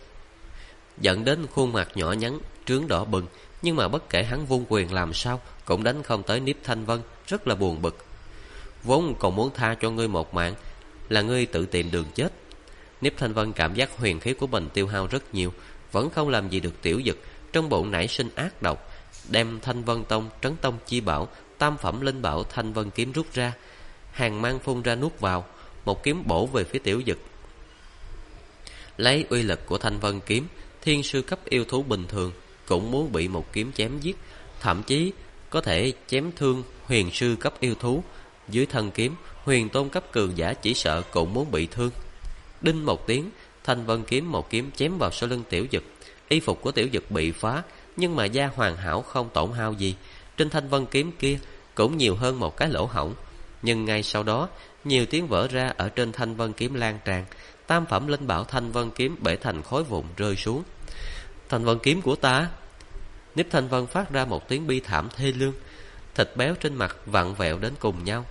dẫn đến khuôn mặt nhỏ nhắn trướng đỏ bừng, nhưng mà bất kể hắn vung quyền làm sao cũng đánh không tới Niếp Thanh Vân, rất là buồn bực. Vốn còn muốn tha cho ngươi một mạng, là ngươi tự tìm đường chết. Niếp Thanh Vân cảm giác huyền khí của mình tiêu hao rất nhiều, vẫn không làm gì được Tiểu Dực, trong bụng nảy sinh ác độc, đem Thanh Vân Tông Trấn Tông chi bảo tam phẩm linh bảo Thanh Vân kiếm rút ra, hàng mang phun ra nuốt vào, một kiếm bổ về phía Tiểu Dực. Lấy uy lực của Thanh Vân kiếm, thiên sư cấp yêu thú bình thường cũng muốn bị một kiếm chém giết, thậm chí có thể chém thương huyền sư cấp yêu thú. Dưới thân kiếm, huyền tôn cấp cường giả chỉ sợ cũng muốn bị thương. Đinh một tiếng, Thanh Vân kiếm một kiếm chém vào sau lưng Tiểu Dực. Y phục của Tiểu Dực bị phá, nhưng mà da hoàn hảo không tổn hao gì. Trên Thanh Vân kiếm kia cũng nhiều hơn một cái lỗ hổng, nhưng ngay sau đó nhiều tiếng vỡ ra ở trên Thanh Vân kiếm lan tràn. Tam phẩm linh bảo Thanh Vân kiếm bể thành khối vụn rơi xuống. Thanh Vân kiếm của ta! Niếp Thanh Vân phát ra một tiếng bi thảm thê lương, thịt béo trên mặt vặn vẹo đến cùng nhau.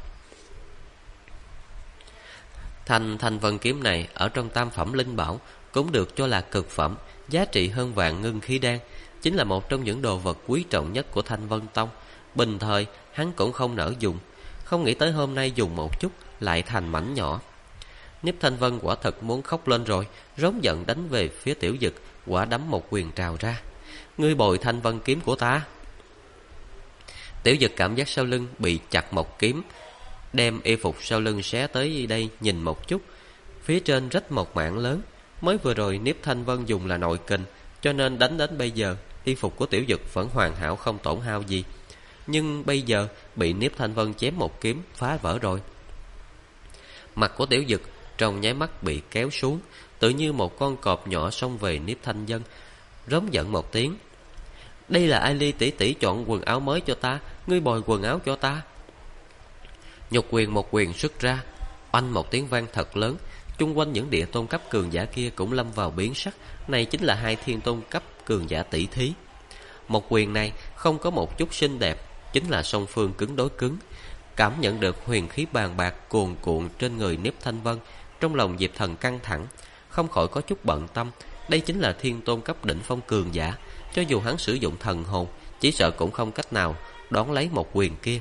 Thanh Vân kiếm này ở trong tam phẩm linh bảo cũng được cho là cực phẩm, giá trị hơn vạn ngưng khí đan, chính là một trong những đồ vật quý trọng nhất của Thanh Vân Tông. Bình thời hắn cũng không nỡ dùng, không nghĩ tới hôm nay dùng một chút lại thành mảnh nhỏ. Niếp Thanh Vân quả thật muốn khóc lên rồi, rống giận đánh về phía Tiểu Dực, quả đấm một quyền trào ra. Ngươi bồi Thanh Vân kiếm của ta! Tiểu Dực cảm giác sau lưng bị chặt một kiếm, đem y phục sau lưng xé tới đây nhìn một chút, phía trên rách một mảng lớn. Mới vừa rồi Niếp Thanh Vân dùng là nội kình, cho nên đánh đến bây giờ y phục của Tiểu Dực vẫn hoàn hảo không tổn hao gì, nhưng bây giờ bị Niếp Thanh Vân chém một kiếm phá vỡ rồi. Mặt của Tiểu Dực trong nháy mắt bị kéo xuống, tự như một con cọp nhỏ xông về Niếp Thanh Vân, rống giận một tiếng. Đây là ai Ly tỷ tỷ chọn quần áo mới cho ta, ngươi bồi quần áo cho ta. Nhục quyền một quyền xuất ra, oanh một tiếng vang thật lớn, Chung quanh những địa tôn cấp cường giả kia cũng lâm vào biến sắc. Này chính là hai thiên tôn cấp cường giả tỷ thí. Một quyền này không có một chút xinh đẹp, chính là song phương cứng đối cứng. Cảm nhận được huyền khí bàn bạc cuồn cuộn trên người Niếp Thanh Vân, trong lòng Diệp Thần căng thẳng, không khỏi có chút bận tâm. Đây chính là thiên tôn cấp đỉnh phong cường giả, cho dù hắn sử dụng thần hồn, chỉ sợ cũng không cách nào đón lấy một quyền kia.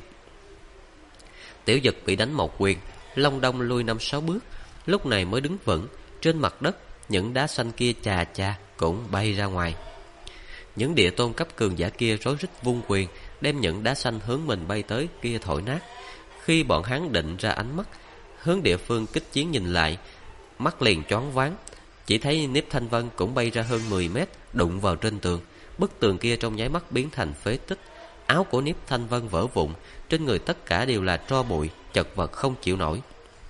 Tiểu Dực bị đánh một quyền, long đong lui 5-6 bước, lúc này mới đứng vững. Trên mặt đất, những đá xanh kia chà chà cũng bay ra ngoài. Những địa tôn cấp cường giả kia rối rít vung quyền, đem những đá xanh hướng mình bay tới kia thổi nát. Khi bọn hắn định ra ánh mắt hướng địa phương kích chiến nhìn lại, mắt liền choáng váng. Chỉ thấy Niếp Thanh Vân cũng bay ra hơn 10 mét, đụng vào trên tường. Bức tường kia trong nháy mắt biến thành phế tích. Áo của Niếp Thanh Vân vỡ vụn, trên người tất cả đều là tro bụi, chật vật không chịu nổi.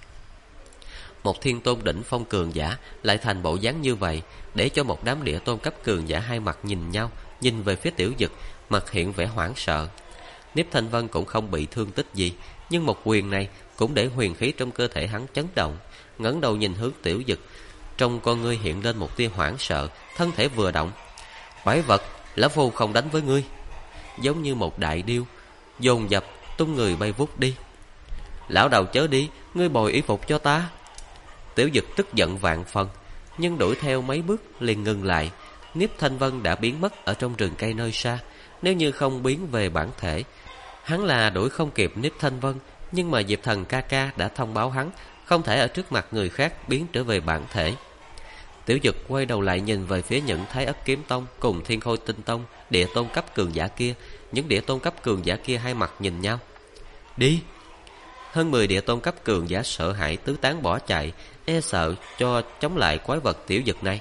Một thiên tôn đỉnh phong cường giả lại thành bộ dáng như vậy, để cho một đám địa tôn cấp cường giả hai mặt nhìn nhau, nhìn về phía Tiểu Dực, mặt hiện vẻ hoảng sợ. Niếp Thanh Vân cũng không bị thương tích gì, nhưng một quyền này cũng để huyền khí trong cơ thể hắn chấn động. Ngẩng đầu nhìn hướng Tiểu Dực, trong con ngươi hiện lên một tia hoảng sợ, thân thể vừa động. Quái vật, lão phu không đánh với ngươi. Giống như một đại điêu, dồn dập tung người bay vút đi. Lão đầu chớ đi, ngươi bồi y phục cho ta. Tiểu Dực tức giận vạn phần, nhưng đuổi theo mấy bước liền ngừng lại. Niếp Thanh Vân đã biến mất ở trong rừng cây nơi xa. Nếu như không biến về bản thể, hắn là đuổi không kịp Niếp Thanh Vân. Nhưng mà Diệp Thần ca ca đã thông báo hắn không thể ở trước mặt người khác biến trở về bản thể. Tiểu Dực quay đầu lại nhìn về phía những Thái Ất Kiếm Tông cùng Thiên Khôi Tinh Tông địa tôn cấp cường giả kia. Những địa tôn cấp cường giả kia hai mặt nhìn nhau. Đi! Hơn 10 địa tôn cấp cường giả sợ hãi tứ tán bỏ chạy, e sợ cho chống lại quái vật Tiểu Dực này.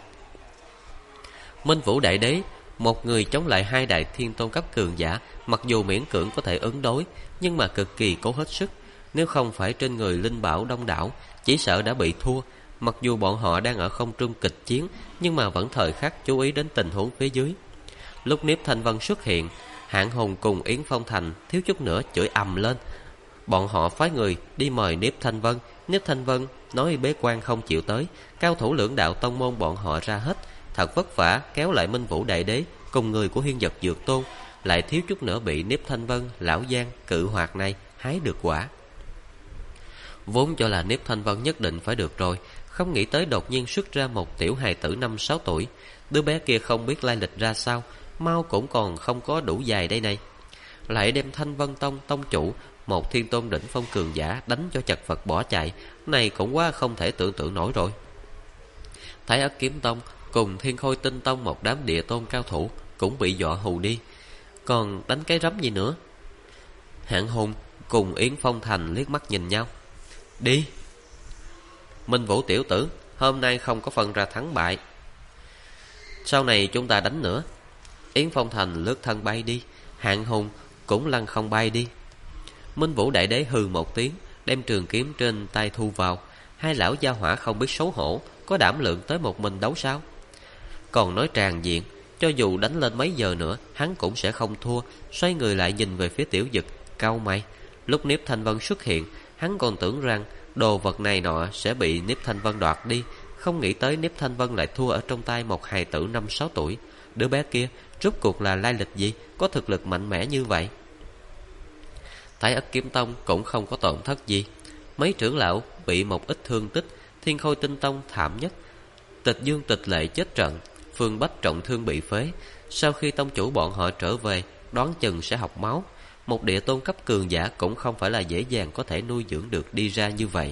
Minh Vũ Đại Đế, một người chống lại hai đại thiên tôn cấp cường giả, mặc dù miễn cưỡng có thể ứng đối, nhưng mà cực kỳ cố hết sức. Nếu không phải trên người linh bảo đông đảo, chỉ sợ đã bị thua. Mặc dù bọn họ đang ở không trung kịch chiến, nhưng mà vẫn thời khắc chú ý đến tình huống phía dưới. Lúc Niếp Thanh Vân xuất hiện, Hạng Hùng cùng Yến Phong Thành thiếu chút nữa chửi ầm lên. Bọn họ phái người đi mời Niếp Thanh Vân. Niếp Thanh Vân nói bế quan không chịu tới. Cao thủ lưỡng đạo tông môn bọn họ ra hết, thật vất vả kéo lại Minh Vũ Đại Đế cùng người của Hiên Vật Dược Tôn, lại thiếu chút nữa bị Niếp Thanh Vân lão giang cự hoạt này hái được quả. Vốn cho là Niếp Thanh Vân nhất định phải được rồi, không nghĩ tới đột nhiên xuất ra một tiểu hài tử 5-6 tuổi. Đứa bé kia không biết lai lịch ra sao, mau cũng còn không có đủ dài đây này. Lại đem Thanh Vân Tông tông chủ, một thiên tôn đỉnh phong cường giả, đánh cho chật vật bỏ chạy. Này cũng quá không thể tưởng tượng nổi rồi. Thái Ất Kiếm Tông cùng Thiên Khôi Tinh Tông, một đám địa tôn cao thủ, cũng bị dọa hù đi. Còn đánh cái rắm gì nữa? Hạng Hùng cùng Yến Phong Thành liếc mắt nhìn nhau. Đi! Minh Vũ tiểu tử, hôm nay không có phân ra thắng bại, sau này chúng ta đánh nữa. Yến Phong Thành lướt thân bay đi, Hạng Hùng cũng lăn không bay đi. Minh Vũ Đại Đế hừ một tiếng, đem trường kiếm trên tay thu vào. Hai lão gia hỏa không biết xấu hổ, có đảm lượng tới một mình đấu sao? Còn nói tràn diện, cho dù đánh lên mấy giờ nữa, hắn cũng sẽ không thua. Xoay người lại nhìn về phía Tiểu Dực, cau mày. Lúc Niếp Thanh Vân xuất hiện, hắn còn tưởng rằng đồ vật này nọ sẽ bị Niếp Thanh Vân đoạt đi, không nghĩ tới Niếp Thanh Vân lại thua ở trong tay một hài tử 5-6 tuổi. Đứa bé kia rốt cuộc là lai lịch gì, có thực lực mạnh mẽ như vậy? Thái Ất Kiếm Tông cũng không có tổn thất gì, mấy trưởng lão bị một ít thương tích. Thiên Khôi Tinh Tông thảm nhất, Tịch Dương Tịch Lệ chết trận, Phương Bách trọng thương bị phế. Sau khi tông chủ bọn họ trở về, đoán chừng sẽ học máu. Một địa tôn cấp cường giả cũng không phải là dễ dàng có thể nuôi dưỡng được đi ra như vậy.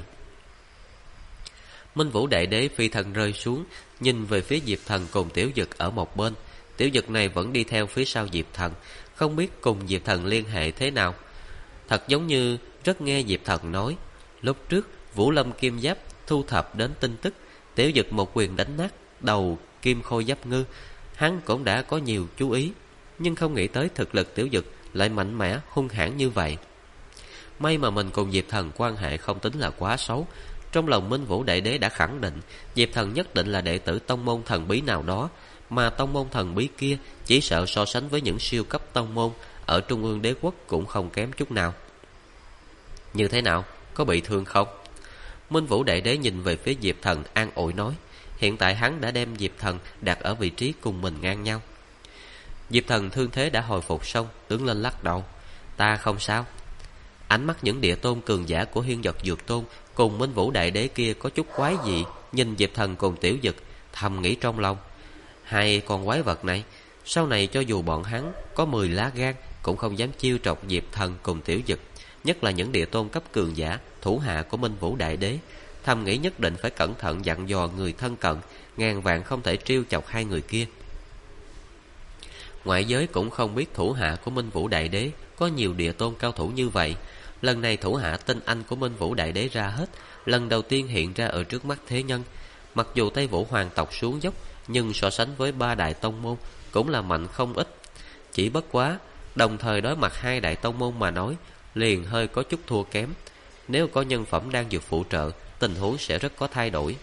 Minh Vũ Đại Đế phi thân rơi xuống, nhìn về phía Diệp Thần cùng Tiểu Dực ở một bên. Tiểu Dực này vẫn đi theo phía sau Diệp Thần, không biết cùng Diệp Thần liên hệ thế nào. Thật giống như rất nghe Diệp Thần nói, lúc trước Vũ Lâm Kim Giáp thu thập đến tin tức, Tiểu Dực một quyền đánh nát đầu Kim Khôi Giáp Ngư. Hắn cũng đã có nhiều chú ý, nhưng không nghĩ tới thực lực Tiểu Dực lại mạnh mẽ hung hãn như vậy. May mà mình cùng Diệp Thần quan hệ không tính là quá xấu. Trong lòng Minh Vũ Đại Đế đã khẳng định Diệp Thần nhất định là đệ tử tông môn thần bí nào đó, mà tông môn thần bí kia chỉ sợ so sánh với những siêu cấp tông môn ở Trung ương Đế quốc cũng không kém chút nào. Như thế nào? Có bị thương không? Minh Vũ Đại Đế nhìn về phía Diệp Thần an ủi nói, hiện tại hắn đã đem Diệp Thần đặt ở vị trí cùng mình ngang nhau. Diệp Thần thương thế đã hồi phục xong, đứng lên lắc đầu, ta không sao. Ánh mắt những địa tôn cường giả của Hiên Vật Dược Tôn cùng Minh Vũ Đại Đế kia có chút quái dị, nhìn Diệp Thần cùng Tiểu Dực, thầm nghĩ trong lòng, hai con quái vật này sau này cho dù bọn hắn có 10 lá gan cũng không dám chiêu trọc Diệp Thần cùng Tiểu Dực, nhất là những địa tôn cấp cường giả thủ hạ của Minh Vũ Đại Đế. Thầm nghĩ nhất định phải cẩn thận dặn dò người thân cận, ngàn vạn không thể trêu chọc hai người kia. Ngoại giới cũng không biết thủ hạ của Minh Vũ Đại Đế có nhiều địa tôn cao thủ như vậy. Lần này thủ hạ tinh anh của Minh Vũ Đại Đế ra hết, lần đầu tiên hiện ra ở trước mắt thế nhân. Mặc dù Tây Vũ hoàng tộc xuống dốc, nhưng so sánh với ba đại tông môn cũng là mạnh không ít. Chỉ bất quá đồng thời đối mặt hai đại tông môn mà nói, liền hơi có chút thua kém. Nếu có nhân phẩm đang dược phụ trợ, tình huống sẽ rất có thay đổi.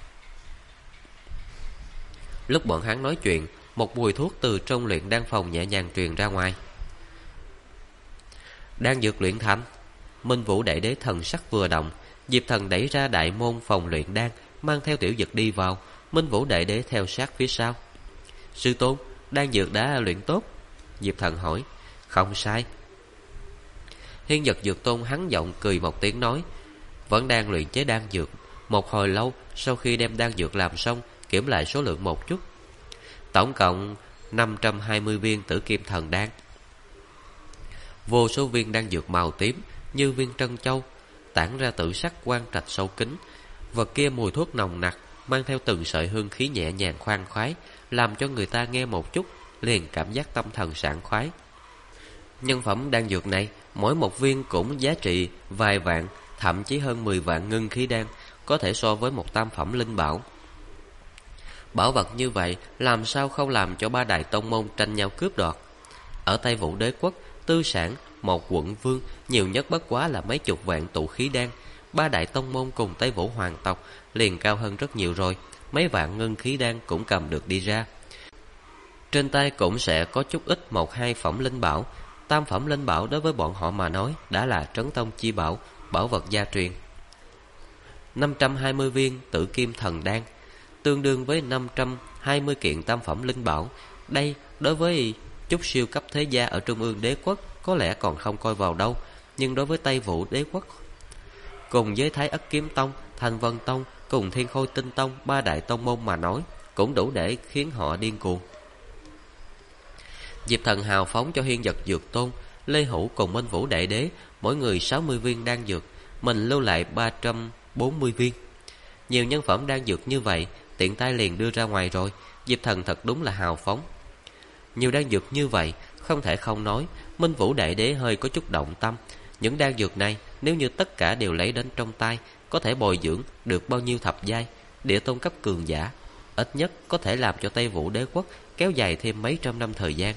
Lúc bọn hắn nói chuyện, một mùi thuốc từ trong luyện đan phòng nhẹ nhàng truyền ra ngoài. Đan dược luyện thành. Minh Vũ Đại Đế thần sắc vừa động, Diệp Thần đẩy ra đại môn phòng luyện đan, mang theo Tiểu Dực đi vào. Minh Vũ Đại Đế theo sát phía sau. Sư tôn, đan dược đã luyện tốt? Diệp Thần hỏi. Không sai. Hiên Vật Dược Tôn hắn giọng cười một tiếng nói, vẫn đang luyện chế đan dược. Một hồi lâu, sau khi đem đan dược làm xong, kiểm lại số lượng một chút. Tổng cộng 520 viên Tử Kim Thần Đan. Vô số viên đan dược màu tím như viên trân châu, tản ra tự sắc quang trạch sâu kín. Vật kia mùi thuốc nồng nặc, mang theo từng sợi hương khí nhẹ nhàng khoan khoái, làm cho người ta nghe một chút liền cảm giác tâm thần sảng khoái. Nhân phẩm đan dược này, mỗi một viên cũng giá trị vài vạn, thậm chí hơn 10 vạn ngưng khí đan, có thể so với một tam phẩm linh bảo. Bảo vật như vậy làm sao không làm cho ba đại tông môn tranh nhau cướp đoạt. Ở Tây Vũ Đế quốc, tư sản một quận vương nhiều nhất bất quá là mấy chục vạn tụ khí đan. Ba đại tông môn cùng Tây Vũ hoàng tộc liền cao hơn rất nhiều rồi, mấy vạn ngân khí đan cũng cầm được đi ra. Trên tay cũng sẽ có chút ít một hai phẩm linh bảo. Tam phẩm linh bảo đối với bọn họ mà nói đã là trấn tông chi bảo, bảo vật gia truyền. 520 viên Tử Kim Thần Đan tương đương với 520 kiện tam phẩm linh bảo. Đây đối với chút siêu cấp thế gia ở Trung ương đế quốc có lẽ còn không coi vào đâu, nhưng đối với Tây Vũ đế quốc cùng với Thái Ất Kiếm Tông, Thanh Vân Tông cùng Thiên Khôi Tinh Tông, ba đại tông môn mà nói, cũng đủ để khiến họ điên cuồng. Diệp Thần hào phóng cho Hiên Vật Dược Tôn, Lê Hữu cùng Minh Vũ Đại Đế mỗi người 60 viên đan dược, mình lưu lại 340 viên. Nhiều nhân phẩm đan dược như vậy, tiện tay liền đưa ra ngoài rồi. Diệp Thần thật đúng là hào phóng. Nhiều đan dược như vậy, không thể không nói, Minh Vũ Đại Đế hơi có chút động tâm. Những đan dược này, nếu như tất cả đều lấy đến trong tay, có thể bồi dưỡng được bao nhiêu thập giai, địa tôn cấp cường giả, ít nhất có thể làm cho Tây Vũ Đế quốc kéo dài thêm mấy trăm năm thời gian.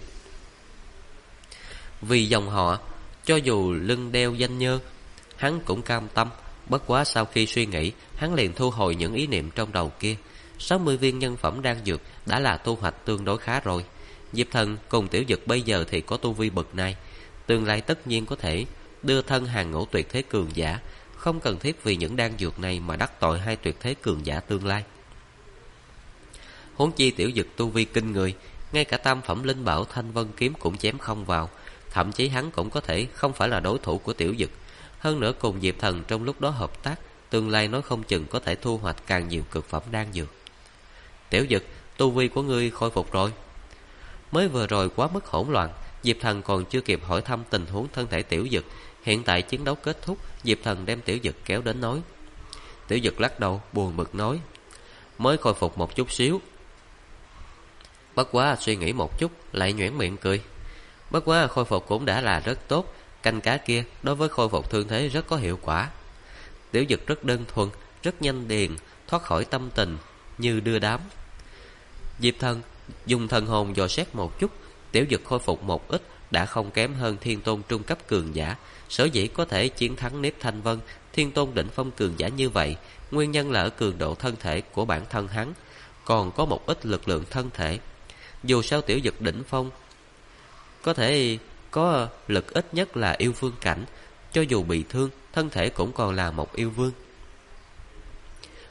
Vì dòng họ, cho dù lưng đeo danh nhơ, hắn cũng cam tâm. Bất quá sau khi suy nghĩ, hắn liền thu hồi những ý niệm trong đầu kia. 60 viên nhân phẩm đan dược đã là thu hoạch tương đối khá rồi. Diệp Thần cùng Tiểu Dực bây giờ thì có tu vi bậc này, tương lai tất nhiên có thể đưa thân hàng ngũ tuyệt thế cường giả, không cần thiết vì những đan dược này mà đắc tội hai tuyệt thế cường giả tương lai. Huống chi Tiểu Dực tu vi kinh người, ngay cả tam phẩm linh bảo Thanh Vân Kiếm cũng chém không vào, thậm chí hắn cũng có thể không phải là đối thủ của Tiểu Dực. Hơn nữa cùng Diệp Thần trong lúc đó hợp tác, tương lai nói không chừng có thể thu hoạch càng nhiều cực phẩm đan dược. Tiểu Dực, tu vi của ngươi khôi phục rồi. Mới vừa rồi quá mức hỗn loạn, Diệp Thần còn chưa kịp hỏi thăm tình huống thân thể Tiểu Dực. Hiện tại chiến đấu kết thúc, Diệp Thần đem Tiểu Dực kéo đến nói. Tiểu Dực lắc đầu buồn bực nói, mới khôi phục một chút xíu. Bất quá suy nghĩ một chút, lại nhoẻn miệng cười. Bất quá khôi phục cũng đã là rất tốt, canh cá kia đối với khôi phục thương thế rất có hiệu quả. Tiểu Dực rất đơn thuần, rất nhanh điền, thoát khỏi tâm tình như đưa đám. Diệp Thần dùng thần hồn dò xét một chút, Tiểu Dực khôi phục một ít đã không kém hơn Thiên Tôn trung cấp cường giả. Sở dĩ có thể chiến thắng Niếp Thanh Vân, Thiên Tôn đỉnh phong cường giả như vậy, nguyên nhân là ở cường độ thân thể của bản thân hắn, còn có một ít lực lượng thân thể. Dù sao Tiểu Dực đỉnh phong có thể có lực ít nhất là yêu vương cảnh, cho dù bị thương, thân thể cũng còn là một yêu vương.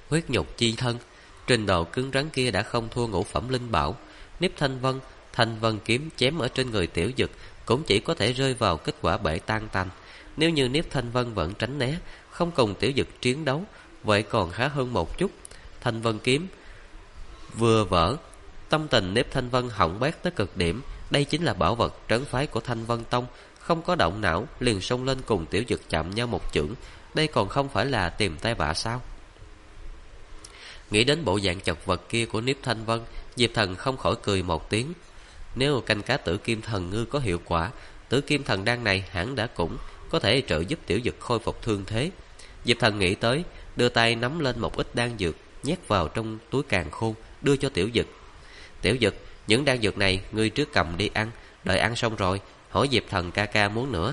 huyết nhục chi thân. Trình độ cứng rắn kia đã không thua ngũ phẩm linh bảo. Niếp Thanh vân kiếm chém ở trên người Tiểu Dực cũng chỉ có thể rơi vào kết quả bể tan tành. Nếu như Niếp Thanh Vân vẫn tránh né, không cùng Tiểu Dực chiến đấu, vậy còn khá hơn một chút. Thanh vân kiếm vừa vỡ, tâm tình Niếp Thanh Vân hỏng bét tới cực điểm. Đây chính là bảo vật trấn phái của Thanh Vân Tông. Không có động não liền xông lên cùng Tiểu Dực chạm nhau một chưởng, đây còn không phải là tìm tai vạ sao? Nghĩ đến bộ dạng chật vật kia của Niếp Thanh Vân, Diệp Thần không khỏi cười một tiếng. Nếu canh cá tử kim thần ngư có hiệu quả, tử kim thần đan này hẳn đã cũng có thể trợ giúp Tiểu Dực khôi phục thương thế. Diệp Thần nghĩ tới, đưa tay nắm lên một ít đan dược, nhét vào trong túi càn khôn, đưa cho Tiểu Dực. Tiểu Dực, những đan dược này ngươi trước cầm đi ăn, đợi ăn xong rồi hỏi Diệp Thần ca ca muốn nữa.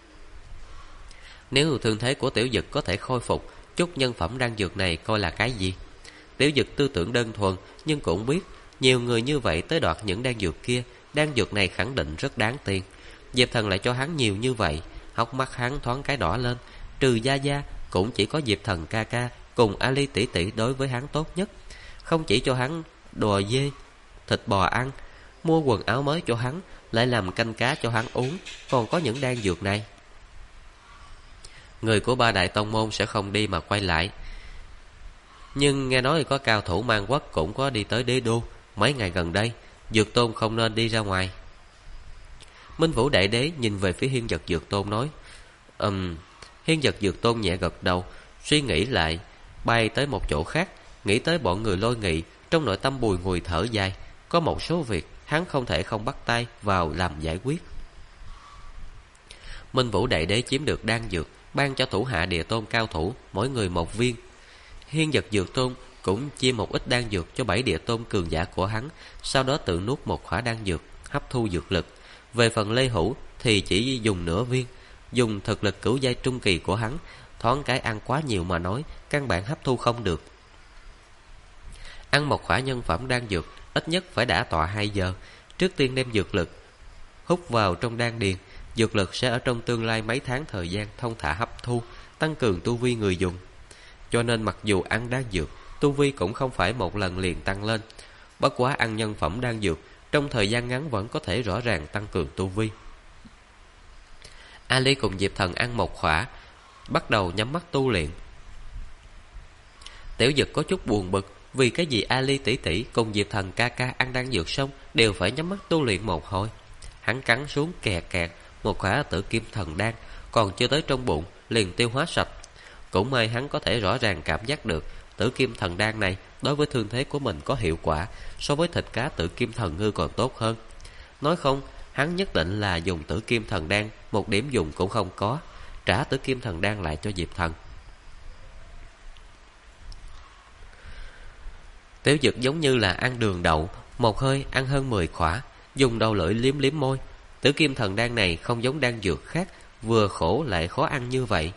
Nếu thương thế của Tiểu Dực có thể khôi phục, chút nhân phẩm đan dược này coi là cái gì? Tiểu Dực tư tưởng đơn thuần, nhưng cũng biết nhiều người như vậy tới đoạt những đan dược kia, đan dược này khẳng định rất đáng tiền. Diệp Thần lại cho hắn nhiều như vậy, hốc mắt hắn thoáng cái đỏ lên. Trừ Gia Gia, cũng chỉ có Diệp Thần ca ca cùng Ali tỷ tỷ đối với hắn tốt nhất. Không chỉ cho hắn đồ dê, thịt bò ăn, mua quần áo mới cho hắn, lại làm canh cá cho hắn uống, còn có những đan dược này. Người của ba đại tông môn sẽ không đi mà quay lại. Nhưng nghe nói có cao thủ Man Quốc cũng có đi tới Đế Đô. Mấy ngày gần đây, Dược Tôn không nên đi ra ngoài. Minh Vũ Đại Đế nhìn về phía Hiên Vật Dược Tôn nói. Hiên Vật Dược Tôn nhẹ gật đầu, suy nghĩ lại, bay tới một chỗ khác, nghĩ tới bọn người Lôi Nghị, trong nội tâm bùi ngùi thở dài. Có một số việc hắn không thể không bắt tay vào làm giải quyết. Minh Vũ Đại Đế chiếm được đan dược, ban cho thủ hạ địa tôn cao thủ, mỗi người một viên. Hiên Vật Dược Tôn cũng chia một ít đan dược cho 7 địa tôn cường giả của hắn, sau đó tự nuốt một khỏa đan dược, hấp thu dược lực. Về phần Lê Hữu thì chỉ dùng nửa viên. Dùng thực lực cửu giai trung kỳ của hắn, thoáng cái ăn quá nhiều mà nói, căn bản hấp thu không được. Ăn một khỏa nhân phẩm đan dược, ít nhất phải đã tọa 2 giờ. Trước tiên đem dược lực hút vào trong đan điền, dược lực sẽ ở trong tương lai mấy tháng thời gian thông thả hấp thu, tăng cường tu vi người dùng. Cho nên mặc dù ăn đan dược, tu vi cũng không phải một lần liền tăng lên. Bất quá ăn nhân phẩm đan dược, trong thời gian ngắn vẫn có thể rõ ràng tăng cường tu vi. Ali cùng Diệp Thần ăn một khỏa, bắt đầu nhắm mắt tu luyện. Tiểu Dực có chút buồn bực, vì cái gì Ali tỷ tỷ cùng Diệp Thần ca ca ăn đan dược xong đều phải nhắm mắt tu luyện một hồi. Hắn cắn xuống kẹt kẹt một khỏa tử kim thần đan, còn chưa tới trong bụng liền tiêu hóa sạch. Cũng may hắn có thể rõ ràng cảm giác được tử kim thần đan này đối với thương thế của mình có hiệu quả, so với thịt cá tử kim thần ngư còn tốt hơn. Nói không, hắn nhất định là dùng tử kim thần đan, một điểm dùng cũng không có, trả tử kim thần đan lại cho Diệp Thần. Tiểu Dực giống như là ăn đường đậu, một hơi ăn hơn 10 khỏa, dùng đầu lưỡi liếm liếm môi. Tử kim thần đan này không giống đan dược khác, vừa khổ lại khó ăn như vậy.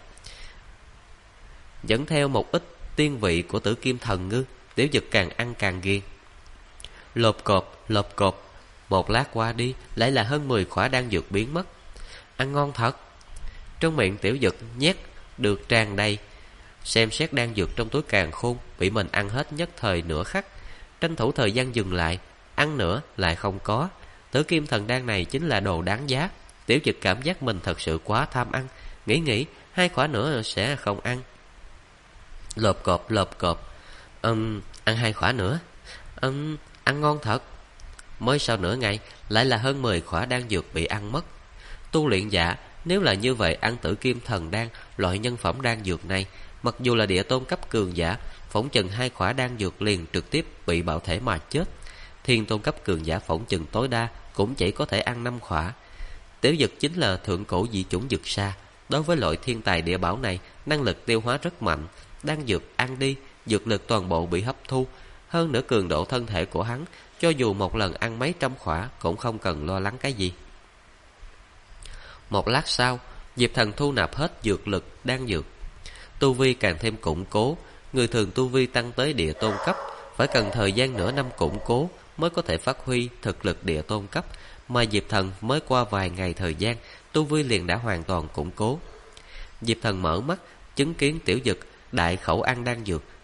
Dẫn theo một ít tiên vị của tử kim thần ngư, Tiểu Dực càng ăn càng ghiền. Lộp cộp, một lát qua đi, lại là hơn 10 khỏa đan dược biến mất. Ăn ngon thật. Trong miệng Tiểu Dực nhét được tràn đầy, xem xét đan dược trong túi càn khôn bị mình ăn hết nhất thời nửa khắc, tranh thủ thời gian dừng lại, ăn nữa lại không có. Tử kim thần đan này chính là đồ đáng giá. Tiểu Dực cảm giác mình thật sự quá tham ăn, nghĩ 2 khỏa nữa sẽ không ăn. Lộp cộp, ăn 2 khỏa nữa. Ăn ngon thật. Mới sau nửa ngày, lại là hơn 10 khỏa đan dược bị ăn mất. Tu luyện giả nếu là như vậy ăn tử kim thần đan, loại nhân phẩm đan dược này, mặc dù là địa tôn cấp cường giả, phỏng chừng 2 khỏa đan dược liền trực tiếp bị bạo thể mà chết. Thiên tôn cấp cường giả phỏng chừng tối đa cũng chỉ có thể ăn 5 khỏa. Tiểu Dực chính là thượng cổ dị chủng dược sa, đối với loại thiên tài địa bảo này, năng lực tiêu hóa rất mạnh. Đan dược ăn đi, dược lực toàn bộ bị hấp thu. Hơn nữa cường độ thân thể của hắn, cho dù một lần ăn mấy trăm khỏa cũng không cần lo lắng cái gì. Một lát sau, Diệp Thần thu nạp hết dược lực đan dược, tu vi càng thêm củng cố. Người thường tu vi tăng tới địa tôn cấp phải cần thời gian nửa năm củng cố mới có thể phát huy thực lực địa tôn cấp, mà Diệp Thần mới qua vài ngày thời gian, tu vi liền đã hoàn toàn củng cố. Diệp Thần mở mắt, chứng kiến Tiểu Dực đại khẩu ăn đan dược,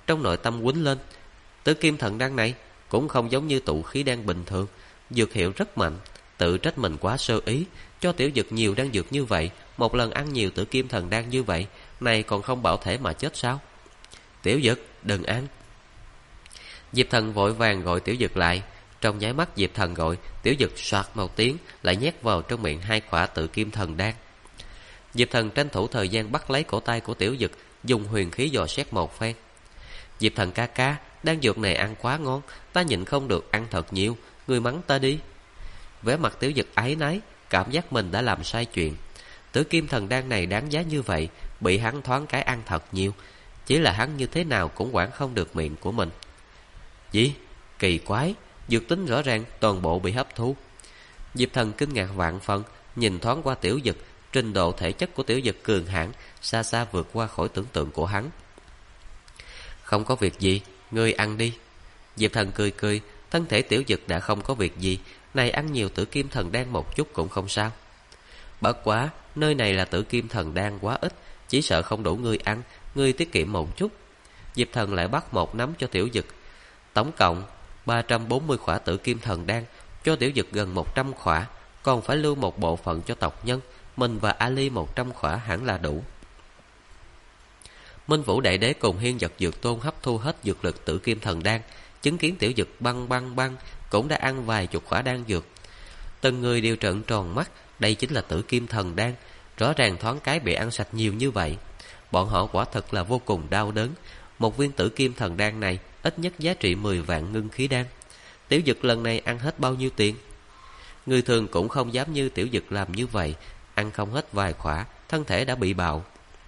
trong nội tâm quýnh lên. Tử kim thần đan này cũng không giống như tụ khí đan bình thường, dược hiệu rất mạnh, tự trách mình quá sơ ý, cho tiểu dực nhiều đan dược như vậy, một lần ăn nhiều tử kim thần đan như vậy, này còn không bảo thể mà chết sao? Tiểu dực, đừng ăn. Diệp Thần vội vàng gọi tiểu dực lại. Trong nháy mắt Diệp Thần gọi, tiểu dực soạt một tiếng lại nhét vào trong miệng 2 quả tử kim thần đan. Diệp Thần tranh thủ thời gian bắt lấy cổ tay của tiểu dực, dùng huyền khí dò xét một phen. Diệp Thần ca ca, đan dược này ăn quá ngon, ta nhịn không được ăn thật nhiều, ngươi mắng ta đi. Vẻ mặt tiểu dực áy náy, cảm giác mình đã làm sai chuyện. Tử kim thần đan này đáng giá như vậy, bị hắn thoáng cái ăn thật nhiều, chỉ là hắn như thế nào cũng quản không được miệng của mình. Gì? Kỳ quái, dược tính rõ ràng toàn bộ bị hấp thu. Diệp Thần kinh ngạc vạn phần, nhìn thoáng qua tiểu dực, trình độ thể chất của tiểu dực cường hãn, xa xa vượt qua khỏi tưởng tượng của hắn. Không có việc gì, ngươi ăn đi. Diệp Thần cười cười, thân thể tiểu dực đã không có việc gì, này ăn nhiều tử kim thần đan một chút cũng không sao. Bất quá, nơi này là tử kim thần đan quá ít, chỉ sợ không đủ ngươi ăn, ngươi tiết kiệm một chút. Diệp Thần lại bắt một nắm cho tiểu dực. Tổng cộng 340 khỏa tử kim thần đan, cho tiểu dực gần 100 khỏa, còn phải lưu một bộ phận cho tộc nhân, mình và Ali 100 khỏa hẳn là đủ. Minh Vũ Đại Đế cùng Hiên Vật Dược Tôn hấp thu hết dược lực tử kim thần đan, chứng kiến tiểu dực băng cũng đã ăn vài chục khỏa đan dược. Từng người đều trợn tròn mắt, đây chính là tử kim thần đan, rõ ràng thoáng cái bị ăn sạch nhiều như vậy. Bọn họ quả thật là vô cùng đau đớn. Một viên tử kim thần đan này ít nhất giá trị 10 vạn ngưng khí đan. Tiểu dực lần này ăn hết bao nhiêu tiền? Người thường cũng không dám như tiểu dực làm như vậy, ăn không hết vài khỏa, thân thể đã bị bạo.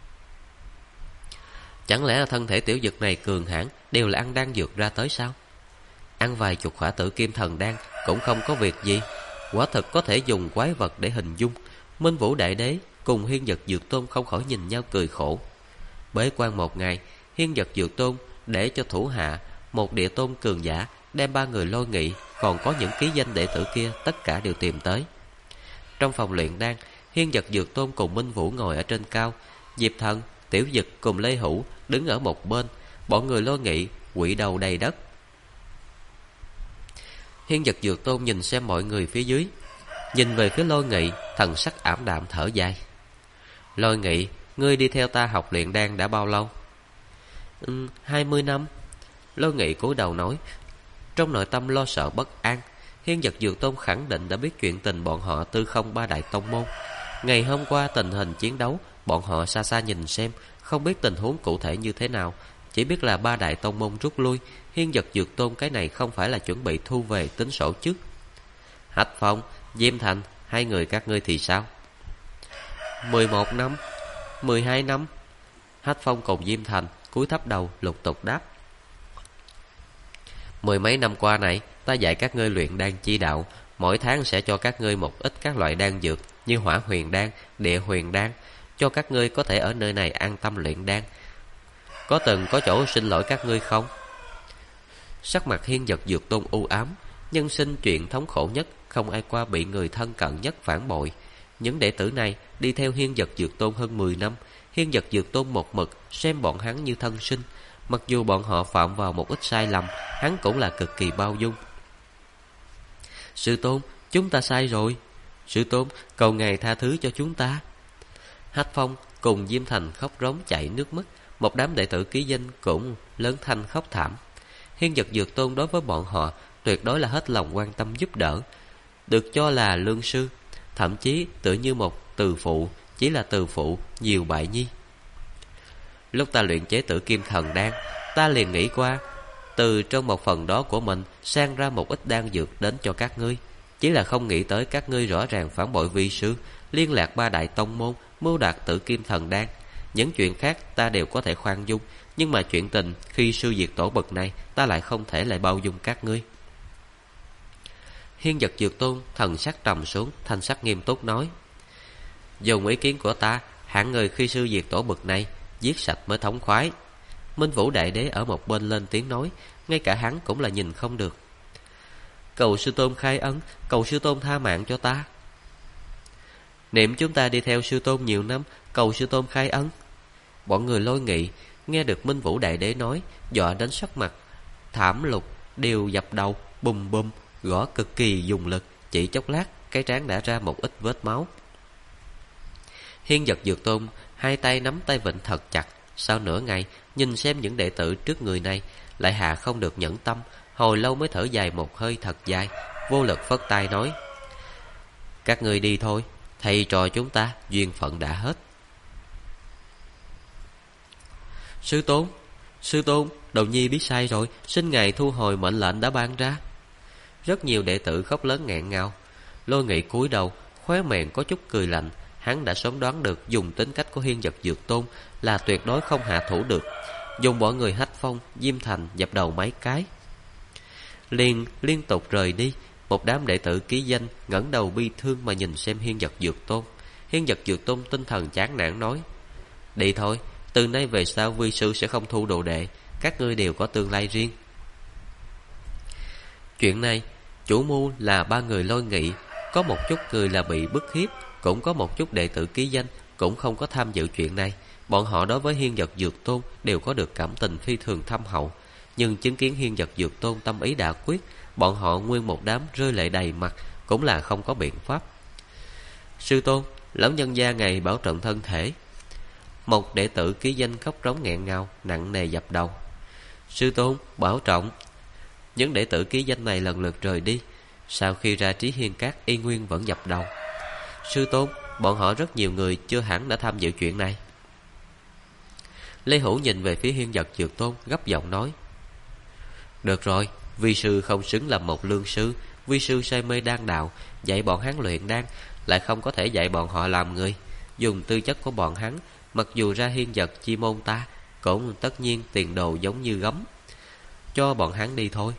Chẳng lẽ là thân thể tiểu dực này cường hãn đều là ăn đan dược ra tới sao? Ăn vài chục khỏa tử kim thần đan cũng không có việc gì, quả thực có thể dùng quái vật để hình dung. Minh Vũ Đại Đế cùng Hiên Vật Dược Tôn không khỏi nhìn nhau cười khổ. Bế quan một ngày, Hiên Vật Dược Tôn để cho thủ hạ một địa tôn cường giả đem 3 người Lôi Nghị, còn có những ký danh đệ tử kia tất cả đều tìm tới. Trong phòng luyện đan, Hiên Vật Dược Tôn cùng Minh Vũ ngồi ở trên cao, Diệp Thần, Tiểu Dực cùng Lê Hữu đứng ở một bên, bọn người Lôi Nghị quỵ đầu đầy đất. Hiên Vật Dược Tôn nhìn xem mọi người phía dưới, nhìn về phía Lôi Nghị, thần sắc ảm đạm thở dài. Lôi Nghị, ngươi đi theo ta học luyện đan đã bao lâu? 20 năm. Lôi Nghị cúi đầu nói, trong nội tâm lo sợ bất an. Hiên Vật Dược Tôn khẳng định đã biết chuyện tình bọn họ Tư Không 3 đại tông môn. Ngày hôm qua tình hình chiến đấu, bọn họ xa xa nhìn xem, không biết tình huống cụ thể như thế nào, chỉ biết là 3 đại tông môn rút lui. Hiên Vật Dược Tôn cái này không phải là chuẩn bị thu về tính sổ chứ? Hách Phong, Diêm Thành, 2 người các ngươi thì sao? 11 năm, 12 năm. Hách Phong cùng Diêm Thành cúi thấp đầu lục tục đáp. 10 mấy năm qua này, ta dạy các ngươi luyện đan chi đạo, mỗi tháng sẽ cho các ngươi một ít các loại đan dược như hỏa huyền đan, địa huyền đan, cho các ngươi có thể ở nơi này an tâm luyện đan. Có từng có chỗ xin lỗi các ngươi không? Sắc mặt Hiên Vật Dược Tôn u ám, nhân sinh chuyện thống khổ nhất, không ai qua bị người thân cận nhất phản bội. Những đệ tử này đi theo Hiên Vật Dược Tôn hơn 10 năm, Hiên Vật Dược Tôn một mực xem bọn hắn như thân sinh. Mặc dù bọn họ phạm vào một ít sai lầm, hắn cũng là cực kỳ bao dung. Sư Tôn, chúng ta sai rồi. Sư Tôn, cầu ngài tha thứ cho chúng ta. Hách Phong cùng Diêm Thành khóc rống chảy nước mắt, một đám đệ tử ký danh cũng lớn thanh khóc thảm. Hiên Vật Dược Tôn đối với bọn họ tuyệt đối là hết lòng quan tâm giúp đỡ, được cho là lương sư, thậm chí tựa như một từ phụ, chỉ là từ phụ nhiều bại nhi. Lúc ta luyện chế tử kim thần đan, ta liền nghĩ qua từ trong một phần đó của mình sang ra một ít đan dược đến cho các ngươi. Chỉ là không nghĩ tới các ngươi rõ ràng phản bội vi sư, liên lạc 3 đại tông môn, mưu đạt tử kim thần đan. Những chuyện khác ta đều có thể khoan dung, nhưng mà chuyện tình khi sư diệt tổ bậc này, ta lại không thể lại bao dung các ngươi. Hiên Vật Dược Tôn thần sắc trầm xuống, thanh sắc nghiêm túc nói, dùng ý kiến của ta, hạng người khi sư diệt tổ bậc này giết sạch mới thống khoái. Minh Vũ Đại Đế ở một bên lên tiếng nói, ngay cả hắn cũng là nhìn không được. Cầu sư tôn khai ân, cầu sư tôn tha mạng cho ta. Niệm chúng ta đi theo sư tôn nhiều năm, cầu sư tôn khai ân. Bọn người Lôi Nghị nghe được Minh Vũ Đại Đế nói, dọa đến sắc mặt thảm lục, đều dập đầu, bùm bùm, gõ cực kỳ dùng lực, chỉ chốc lát, cái trán đã ra một ít vết máu. Hiên Vật Dược Tôn hai tay nắm tay vịn thật chặt, sau nửa ngày nhìn xem những đệ tử trước người này, lại hạ không được nhẫn tâm, hồi lâu mới thở dài một hơi thật dài, vô lực phất tay nói: các người đi thôi, thầy trò chúng ta duyên phận đã hết. Sư tôn, Đầu Nhi biết sai rồi, xin ngài thu hồi mệnh lệnh đã ban ra. Rất nhiều đệ tử khóc lớn nghẹn ngào. Lôi Nghị cúi đầu, khóe miệng có chút cười lạnh. Hắn đã sớm đoán được dùng tính cách của Hiên Vật Dược Tôn là tuyệt đối không hạ thủ được. Dùng bọn người Hách Phong, Diêm Thành dập đầu mấy cái, liên tục rời đi. Một đám đệ tử ký danh ngẩng đầu bi thương mà nhìn xem Hiên Vật Dược Tôn. Hiên Vật Dược Tôn tinh thần chán nản nói: đi thôi, từ nay về sau vi sư sẽ không thu đồ đệ, các ngươi đều có tương lai riêng. Chuyện này chủ mưu là ba người Lôi Nghị, có một chút người là bị bức hiếp, cũng có một chút đệ tử ký danh cũng không có tham dự chuyện này. Bọn họ đối với Hiên Vật Dược Tôn đều có được cảm tình phi thường thâm hậu, nhưng chứng kiến Hiên Vật Dược Tôn tâm ý đã quyết, bọn họ nguyên một đám rơi lệ đầy mặt, cũng là không có biện pháp. Sư tôn, lão nhân gia ngài bảo trọng thân thể. Một đệ tử ký danh khóc rống nghẹn ngào, nặng nề dập đầu: sư tôn, bảo trọng. Những đệ tử ký danh này lần lượt rời đi. Sau khi ra Trí Hiên Các, y nguyên vẫn dập đầu: sư tôn, bọn họ rất nhiều người chưa hẳn đã tham dự chuyện này. Lê Hữu nhìn về phía Hiên Vật Dược Tôn, gấp giọng nói: được rồi, vi sư không xứng làm một lương sư. Vi sư say mê đan đạo, dạy bọn hắn luyện đan, lại không có thể dạy bọn họ làm người. Dùng tư chất của bọn hắn, mặc dù ra Hiên Vật chi môn ta, cũng tất nhiên tiền đồ giống như gấm. Cho bọn hắn đi thôi.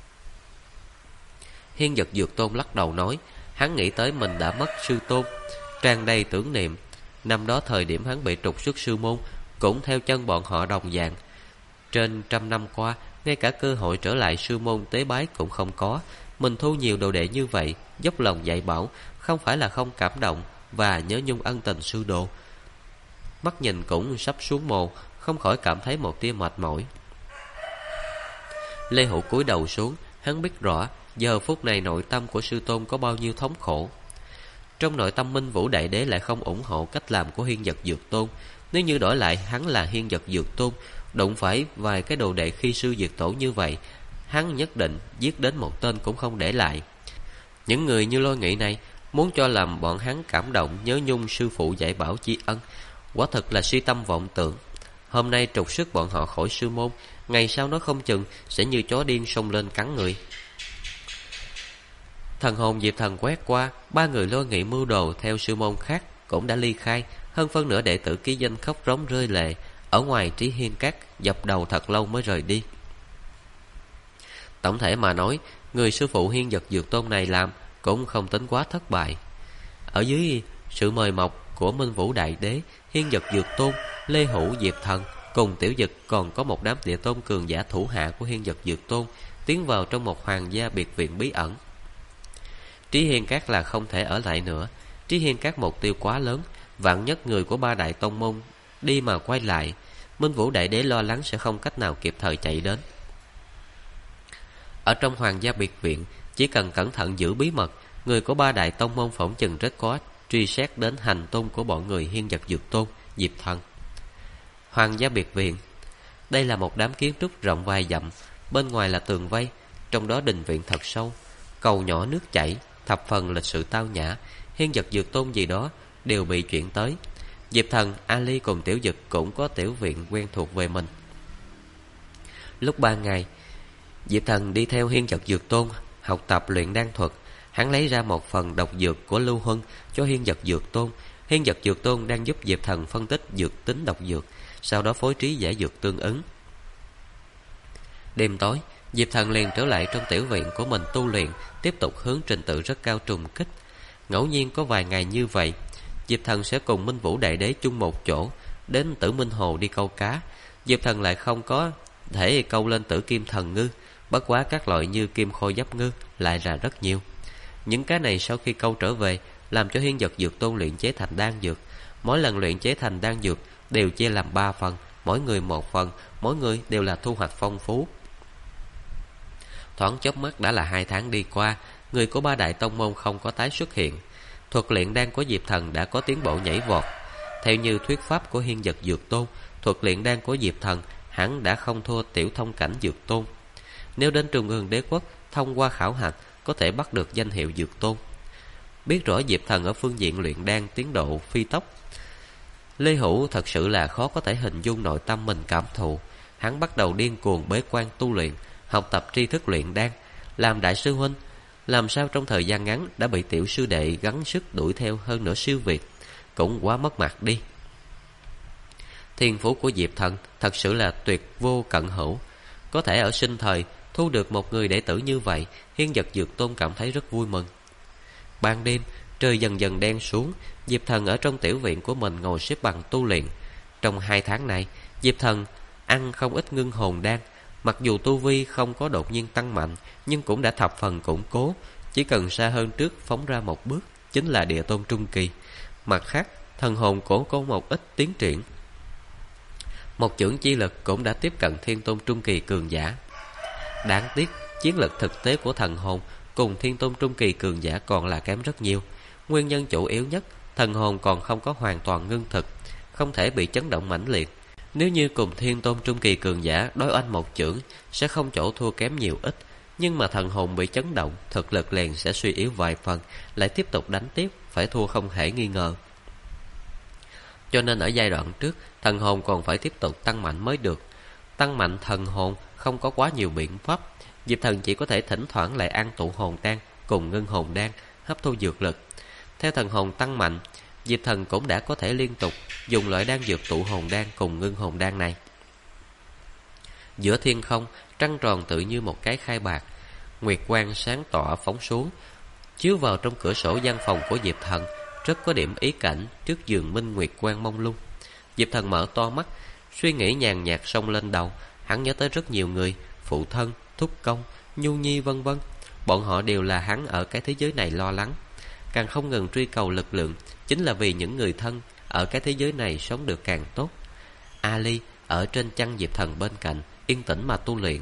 Hiên Vật Dược Tôn lắc đầu nói: hắn nghĩ tới mình đã mất sư tôn, tràn đầy tưởng niệm. Năm đó thời điểm hắn bị trục xuất sư môn, cũng theo chân bọn họ đồng dạng. Trên 100 năm qua, ngay cả cơ hội trở lại sư môn tế bái cũng không có. Mình thu nhiều đồ đệ như vậy, dốc lòng dạy bảo, không phải là không cảm động và nhớ nhung ân tình sư đồ. Mắt nhìn cũng sắp xuống mồ, không khỏi cảm thấy một tia mệt mỏi. Lê Hữu cúi đầu xuống, hắn biết rõ giờ phút này nội tâm của sư tôn có bao nhiêu thống khổ. Trong nội tâm Minh Vũ Đại Đế lại không ủng hộ cách làm của Hiên Vật Dược Tôn. Nếu như đổi lại hắn là Hiên Vật Dược Tôn, đụng phải vài cái đồ đệ khi sư diệt tổ như vậy, hắn nhất định giết đến một tên cũng không để lại. Những người như Lôi Nghị này muốn cho làm bọn hắn cảm động nhớ nhung sư phụ dạy bảo tri ân, quả thật là si tâm vọng tưởng. Hôm nay trục xuất bọn họ khỏi sư môn, ngày sau nó không chừng sẽ như chó điên xông lên cắn người. Thần hồn Diệp Thần quét qua, ba người Lôi Nghị mưu đồ theo sư môn khác cũng đã ly khai. Hơn phân nửa đệ tử ký danh khóc rống rơi lệ, ở ngoài Trí Hiên Các dập đầu thật lâu mới rời đi. Tổng thể mà nói, người sư phụ Hiên Vật Dược Tôn này làm cũng không tính quá thất bại. Ở dưới sự mời mọc của Minh Vũ Đại Đế, Hiên Vật Dược Tôn, Lê Hữu, Diệp Thần cùng Tiểu Dực, còn có một đám địa tôn cường giả thủ hạ của Hiên Vật Dược Tôn, tiến vào trong một hoàng gia biệt viện bí ẩn. Trí Hiên Các là không thể ở lại nữa. Trí Hiên Các mục tiêu quá lớn, vạn nhất người của ba đại tông môn đi mà quay lại, Minh Vũ Đại Đế lo lắng sẽ không cách nào kịp thời chạy đến. Ở trong hoàng gia biệt viện, chỉ cần cẩn thận giữ bí mật, người của ba đại tông môn phỏng chừng rất có truy xét đến hành tung của bọn người Hiên Vật Dược Tôn, Diệp Thần. Hoàng gia biệt viện, đây là một đám kiến trúc rộng vài dặm, bên ngoài là tường vây, trong đó đình viện thật sâu, cầu nhỏ nước chảy, thập phần lịch sự tao nhã. Hiên Vật Dược Tôn gì đó đều bị chuyển tới. Diệp Thần, Ali cùng Tiểu Dực cũng có tiểu viện quen thuộc về mình. Lúc ban ngày, Diệp Thần đi theo Hiên Vật Dược Tôn học tập luyện đan thuật. Hắn lấy ra một phần độc dược của Lưu Huân cho Hiên Vật Dược Tôn. Hiên Vật Dược Tôn đang giúp Diệp Thần phân tích dược tính độc dược, sau đó phối trí giải dược tương ứng. Đêm tối, Diệp Thần liền trở lại trong tiểu viện của mình tu luyện, tiếp tục hướng trình tự rất cao trùng kích. Ngẫu nhiên có vài ngày như vậy, Diệp Thần sẽ cùng Minh Vũ Đại Đế chung một chỗ, đến Tử Minh Hồ đi câu cá. Diệp Thần lại không có thể câu lên Tử Kim Thần Ngư, bất quá các loại như kim khôi giáp ngư lại là rất nhiều. Những cái này sau khi câu trở về, làm cho Hiên Vật Dược Tôn luyện chế thành đan dược. Mỗi lần luyện chế thành đan dược đều chia làm 3 phần, mỗi người một phần, mỗi người đều là thu hoạch phong phú. Thoáng chớp mắt đã là 2 tháng đi qua, người của 3 đại tông môn không có tái xuất hiện. Thuật luyện đan của Diệp Thần đã có tiến bộ nhảy vọt. Theo như thuyết pháp của Hiên Vật Dược Tôn, thuật luyện đan của Diệp Thần hẳn đã không thua tiểu thông cảnh Dược Tôn. Nếu đến Trung ương Đế Quốc, thông qua khảo hạch có thể bắt được danh hiệu Dược Tôn. Biết rõ Diệp Thần ở phương diện luyện đan tiến độ phi tốc, Lê Hữu thật sự là khó có thể hình dung nội tâm mình cảm thụ. Hắn bắt đầu điên cuồng bế quan tu luyện, học tập tri thức luyện đan. Làm đại sư huynh, làm sao trong thời gian ngắn đã bị tiểu sư đệ gắng sức đuổi theo hơn nữa siêu việt, cũng quá mất mặt đi. Thiên phú của Diệp Thần thật sự là tuyệt vô cận hữu. Có thể ở sinh thời thu được một người đệ tử như vậy, Hiên Vật Dược Tôn cảm thấy rất vui mừng. Ban đêm, trời dần dần đen xuống, Diệp Thần ở trong tiểu viện của mình ngồi xếp bằng tu luyện. Trong 2 tháng này, Diệp Thần ăn không ít ngưng hồn đan. Mặc dù tu vi không có đột nhiên tăng mạnh, nhưng cũng đã thập phần củng cố. Chỉ cần xa hơn trước phóng ra một bước, chính là địa tôn trung kỳ. Mặt khác, thần hồn cổ có một ít tiến triển. Một chưởng chi lực cũng đã tiếp cận thiên tôn trung kỳ cường giả. Đáng tiếc, chiến lực thực tế của thần hồn cùng thiên tôn trung kỳ cường giả còn là kém rất nhiều. Nguyên nhân chủ yếu nhất, thần hồn còn không có hoàn toàn ngưng thực, không thể bị chấn động mãnh liệt. Nếu như cùng thiên tôn trung kỳ cường giả đối oanh một chưởng, sẽ không chỗ thua kém nhiều ít. Nhưng mà thần hồn bị chấn động, thực lực liền sẽ suy yếu vài phần, lại tiếp tục đánh tiếp, phải thua không thể nghi ngờ. Cho nên ở giai đoạn trước, thần hồn còn phải tiếp tục tăng mạnh mới được. Tăng mạnh thần hồn không có quá nhiều biện pháp, Diệp Thần chỉ có thể thỉnh thoảng lại ăn tụ hồn đan cùng ngưng hồn đan, hấp thu dược lực. Theo thần hồn tăng mạnh, Diệp Thần cũng đã có thể liên tục dùng loại đan dược tụ hồn đan cùng ngưng hồn đan này. Giữa thiên không, trăng tròn tự như một cái khai bạc, nguyệt quang sáng tỏ phóng xuống, chiếu vào trong cửa sổ gian phòng của Diệp Thần, rất có điểm ý cảnh trước giường minh nguyệt quang mông lung. Diệp Thần mở to mắt, suy nghĩ nhàn nhạt xông lên đầu. Hắn nhớ tới rất nhiều người, phụ thân, thúc công, nhu nhi vân vân. Bọn họ đều là hắn ở cái thế giới này lo lắng, càng không ngừng truy cầu lực lượng, chính là vì những người thân ở cái thế giới này sống được càng tốt. Ali ở trên chăn Diệp Thần bên cạnh, yên tĩnh mà tu luyện.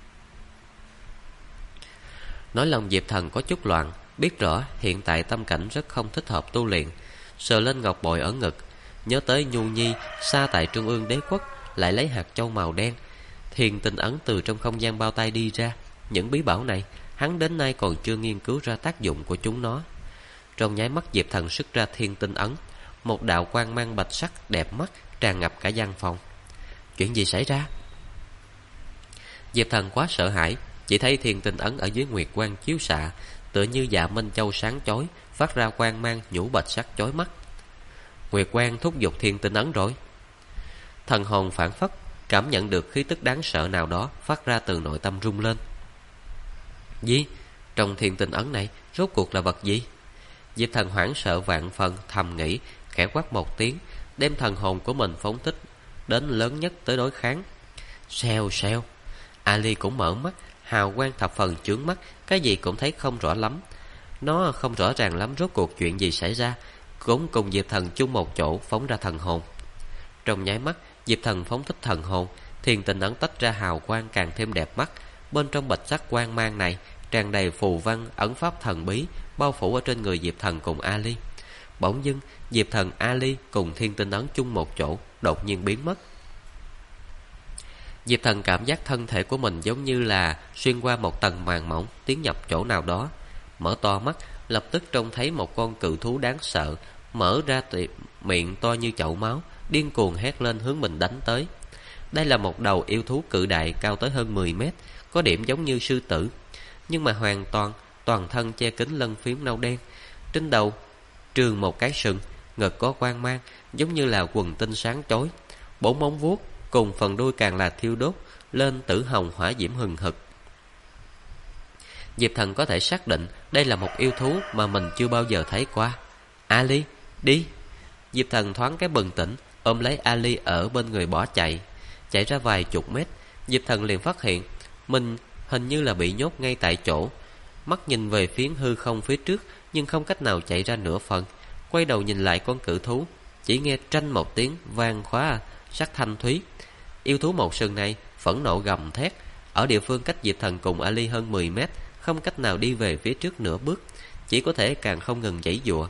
Nói lòng Diệp Thần có chút loạn, biết rõ hiện tại tâm cảnh rất không thích hợp tu luyện. Sờ lên ngọc bội ở ngực, nhớ tới nhu nhi xa tại Trung ương Đế Quốc, lại lấy hạt châu màu đen, thiền tinh ấn từ trong không gian bao tay đi ra. Những bí bảo này hắn đến nay còn chưa nghiên cứu ra tác dụng của chúng nó. Trong nháy mắt Diệp Thần xuất ra thiên tinh ấn, một đạo quang mang bạch sắc đẹp mắt tràn ngập cả gian phòng. Chuyện gì xảy ra? Diệp Thần quá sợ hãi, chỉ thấy thiên tinh ấn ở dưới nguyệt quang chiếu xạ, tựa như dạ minh châu sáng chói, phát ra quang mang nhũ bạch sắc chói mắt. Nguyệt quang thúc giục thiên tinh ấn rồi. Thần hồn phản phất cảm nhận được khí tức đáng sợ nào đó phát ra từ nội tâm rung lên. Gì? Trong thiên tinh ấn này rốt cuộc là vật gì? Diệp Thần hoảng sợ vạn phần, thầm nghĩ, khẽ quát một tiếng, đem thần hồn của mình phóng thích đến lớn nhất tới đối kháng. Xèo xèo. Ali cũng mở mắt, hào quang thập phần chướng mắt, cái gì cũng thấy không rõ lắm. Nó không rõ ràng lắm rốt cuộc chuyện gì xảy ra, cũng cùng Diệp Thần chung một chỗ phóng ra thần hồn. Trong nháy mắt, Diệp Thần phóng thích thần hồn, thiên tinh ấn tách ra hào quang càng thêm đẹp mắt. Bên trong bạch sắc quang mang này tràn đầy phù văn ấn pháp thần bí, bao phủ ở trên người Diệp Thần cùng Ali. Bỗng dưng, Diệp Thần, Ali cùng thiên tinh ấn chung một chỗ đột nhiên biến mất. Diệp Thần cảm giác thân thể của mình giống như là xuyên qua một tầng màng mỏng, tiến nhập chỗ nào đó. Mở to mắt, lập tức trông thấy một con cự thú đáng sợ, mở ra miệng to như chậu máu, điên cuồng hét lên hướng mình đánh tới. Đây là một đầu yêu thú cự đại cao tới hơn 10 mét, có điểm giống như sư tử, nhưng mà hoàn toàn thân che kín lân phiến nâu đen. Trên đầu trường một cái sừng, ngực có quang mang giống như là quần tinh sáng chói. 4 móng vuốt cùng phần đuôi càng là thiêu đốt lên tử hồng hỏa diễm hừng hực. Diệp Thần có thể xác định đây là một yêu thú mà mình chưa bao giờ thấy qua. Ali, đi! Diệp Thần thoáng cái bừng tỉnh, ôm lấy Ali ở bên người bỏ chạy. Chạy ra vài chục mét, Diệp Thần liền phát hiện mình hình như là bị nhốt ngay tại chỗ. Mắt nhìn về phía hư không phía trước, nhưng không cách nào chạy ra nửa phần. Quay đầu nhìn lại con cự thú, chỉ nghe tranh một tiếng vang khóa sắc thanh thúy. Yêu thú một sừng này phẫn nộ gầm thét. Ở địa phương cách Diệp Thần cùng Ali hơn 10 mét, không cách nào đi về phía trước nửa bước, chỉ có thể càng không ngừng giãy giụa.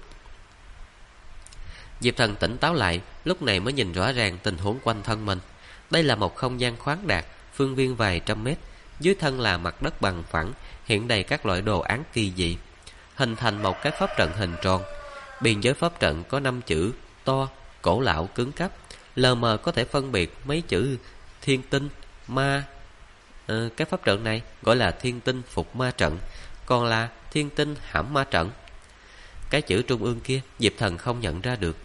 Diệp Thần tỉnh táo lại, lúc này mới nhìn rõ ràng tình huống quanh thân mình. Đây là một không gian khoáng đạt, phương viên vài trăm mét. Dưới thân là mặt đất bằng phẳng, hiện đầy các loại đồ án kỳ dị, hình thành một cái pháp trận hình tròn. Biên giới pháp trận có 5 chữ to, cổ lão cứng cáp, lờ mờ có thể phân biệt mấy chữ thiên tinh, ma. Cái pháp trận này gọi là thiên tinh phục ma trận, còn là thiên tinh hãm ma trận. Cái chữ trung ương kia Diệp Thần không nhận ra được.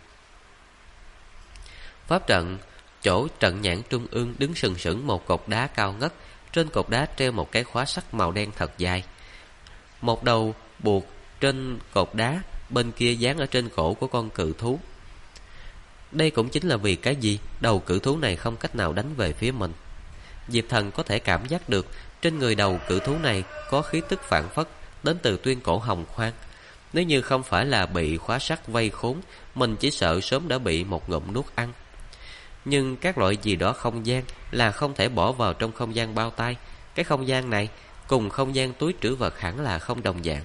Pháp trận chỗ trận nhãn trung ương đứng sừng sững một cột đá cao ngất. Trên cột đá treo một cái khóa sắt màu đen thật dài. Một đầu buộc trên cột đá, bên kia dán ở trên cổ của con cự thú. Đây cũng chính là vì cái gì đầu cự thú này không cách nào đánh về phía mình. Diệp Thần có thể cảm giác được trên người đầu cự thú này có khí tức phản phất đến từ tuyên cổ hồng khoan. Nếu như không phải là bị khóa sắt vây khốn, mình chỉ sợ sớm đã bị một ngụm nuốt ăn. Nhưng các loại gì đó không gian là không thể bỏ vào trong không gian bao tay. Cái không gian này cùng không gian túi trữ vật hẳn là không đồng dạng.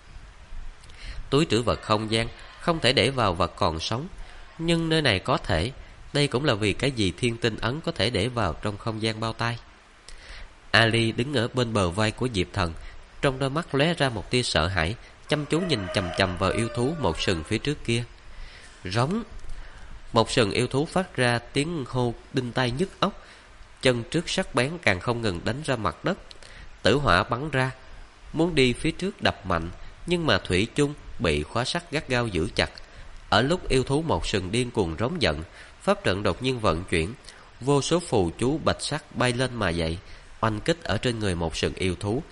Túi trữ vật không gian không thể để vào vật còn sống, nhưng nơi này có thể. Đây cũng là vì cái gì thiên tinh ấn có thể để vào trong không gian bao tay. Ali đứng ở bên bờ vai của Diệp Thần, trong đôi mắt lóe ra một tia sợ hãi, chăm chú nhìn chằm chằm vào yêu thú một sừng phía trước kia. Rống. Một sừng yêu thú phát ra tiếng hô đinh tai nhức óc, chân trước sắc bén càng không ngừng đánh ra mặt đất. Tử hỏa bắn ra, muốn đi phía trước đập mạnh, nhưng mà thủy chung bị khóa sắt gắt gao giữ chặt. Ở lúc yêu thú một sừng điên cuồng rống giận, pháp trận đột nhiên vận chuyển, vô số phù chú bạch sắc bay lên mà dậy, oanh kích ở trên người một sừng yêu thú.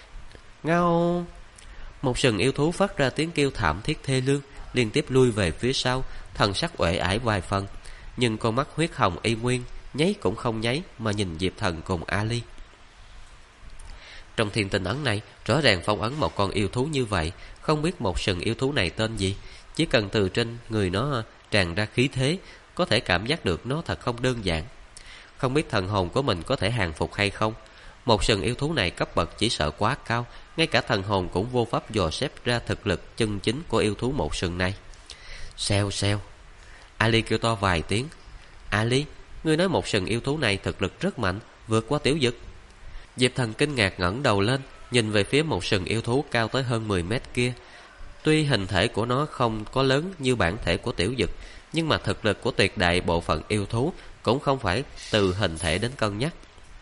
Ngao. Một sừng yêu thú phát ra tiếng kêu thảm thiết thê lương, liên tiếp lui về phía sau, thần sắc uể ải vài phần, nhưng con mắt huyết hồng y nguyên nháy cũng không nháy mà nhìn Diệp Thần cùng Ali. Trong thiên tinh ấn này rõ ràng phong ấn một con yêu thú như vậy. Không biết một sừng yêu thú này tên gì, chỉ cần từ trên người nó tràn ra khí thế, có thể cảm giác được nó thật không đơn giản. Không biết thần hồn của mình có thể hàng phục hay không. Một sừng yêu thú này cấp bậc chỉ sợ quá cao, ngay cả thần hồn cũng vô pháp dò xét ra thực lực chân chính của yêu thú một sừng này. Xèo xèo. Ali kêu to vài tiếng. Ali, ngươi nói một sừng yêu thú này thực lực rất mạnh, vượt qua tiểu dực. Diệp Thần kinh ngạc ngẩng đầu lên, nhìn về phía một sừng yêu thú cao tới hơn 10 mét kia. Tuy hình thể của nó không có lớn như bản thể của tiểu dực, nhưng mà thực lực của tuyệt đại bộ phận yêu thú cũng không phải từ hình thể đến cân nhắc.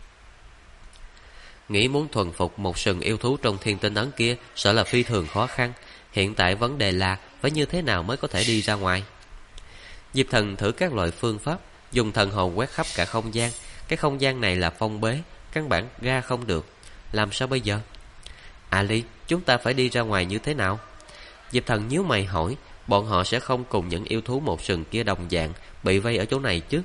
Nghĩ muốn thuần phục một sừng yêu thú trong thiên tinh ấn kia sợ là phi thường khó khăn. Hiện tại vấn đề là phải như thế nào mới có thể đi ra ngoài. Diệp Thần thử các loại phương pháp, dùng thần hồn quét khắp cả không gian. Cái không gian này là phong bế, căn bản ra không được. Làm sao bây giờ? Ali, chúng ta phải đi ra ngoài như thế nào? Diệp Thần nhíu mày hỏi. Bọn họ sẽ không cùng những yêu thú một sừng kia đồng dạng bị vây ở chỗ này chứ?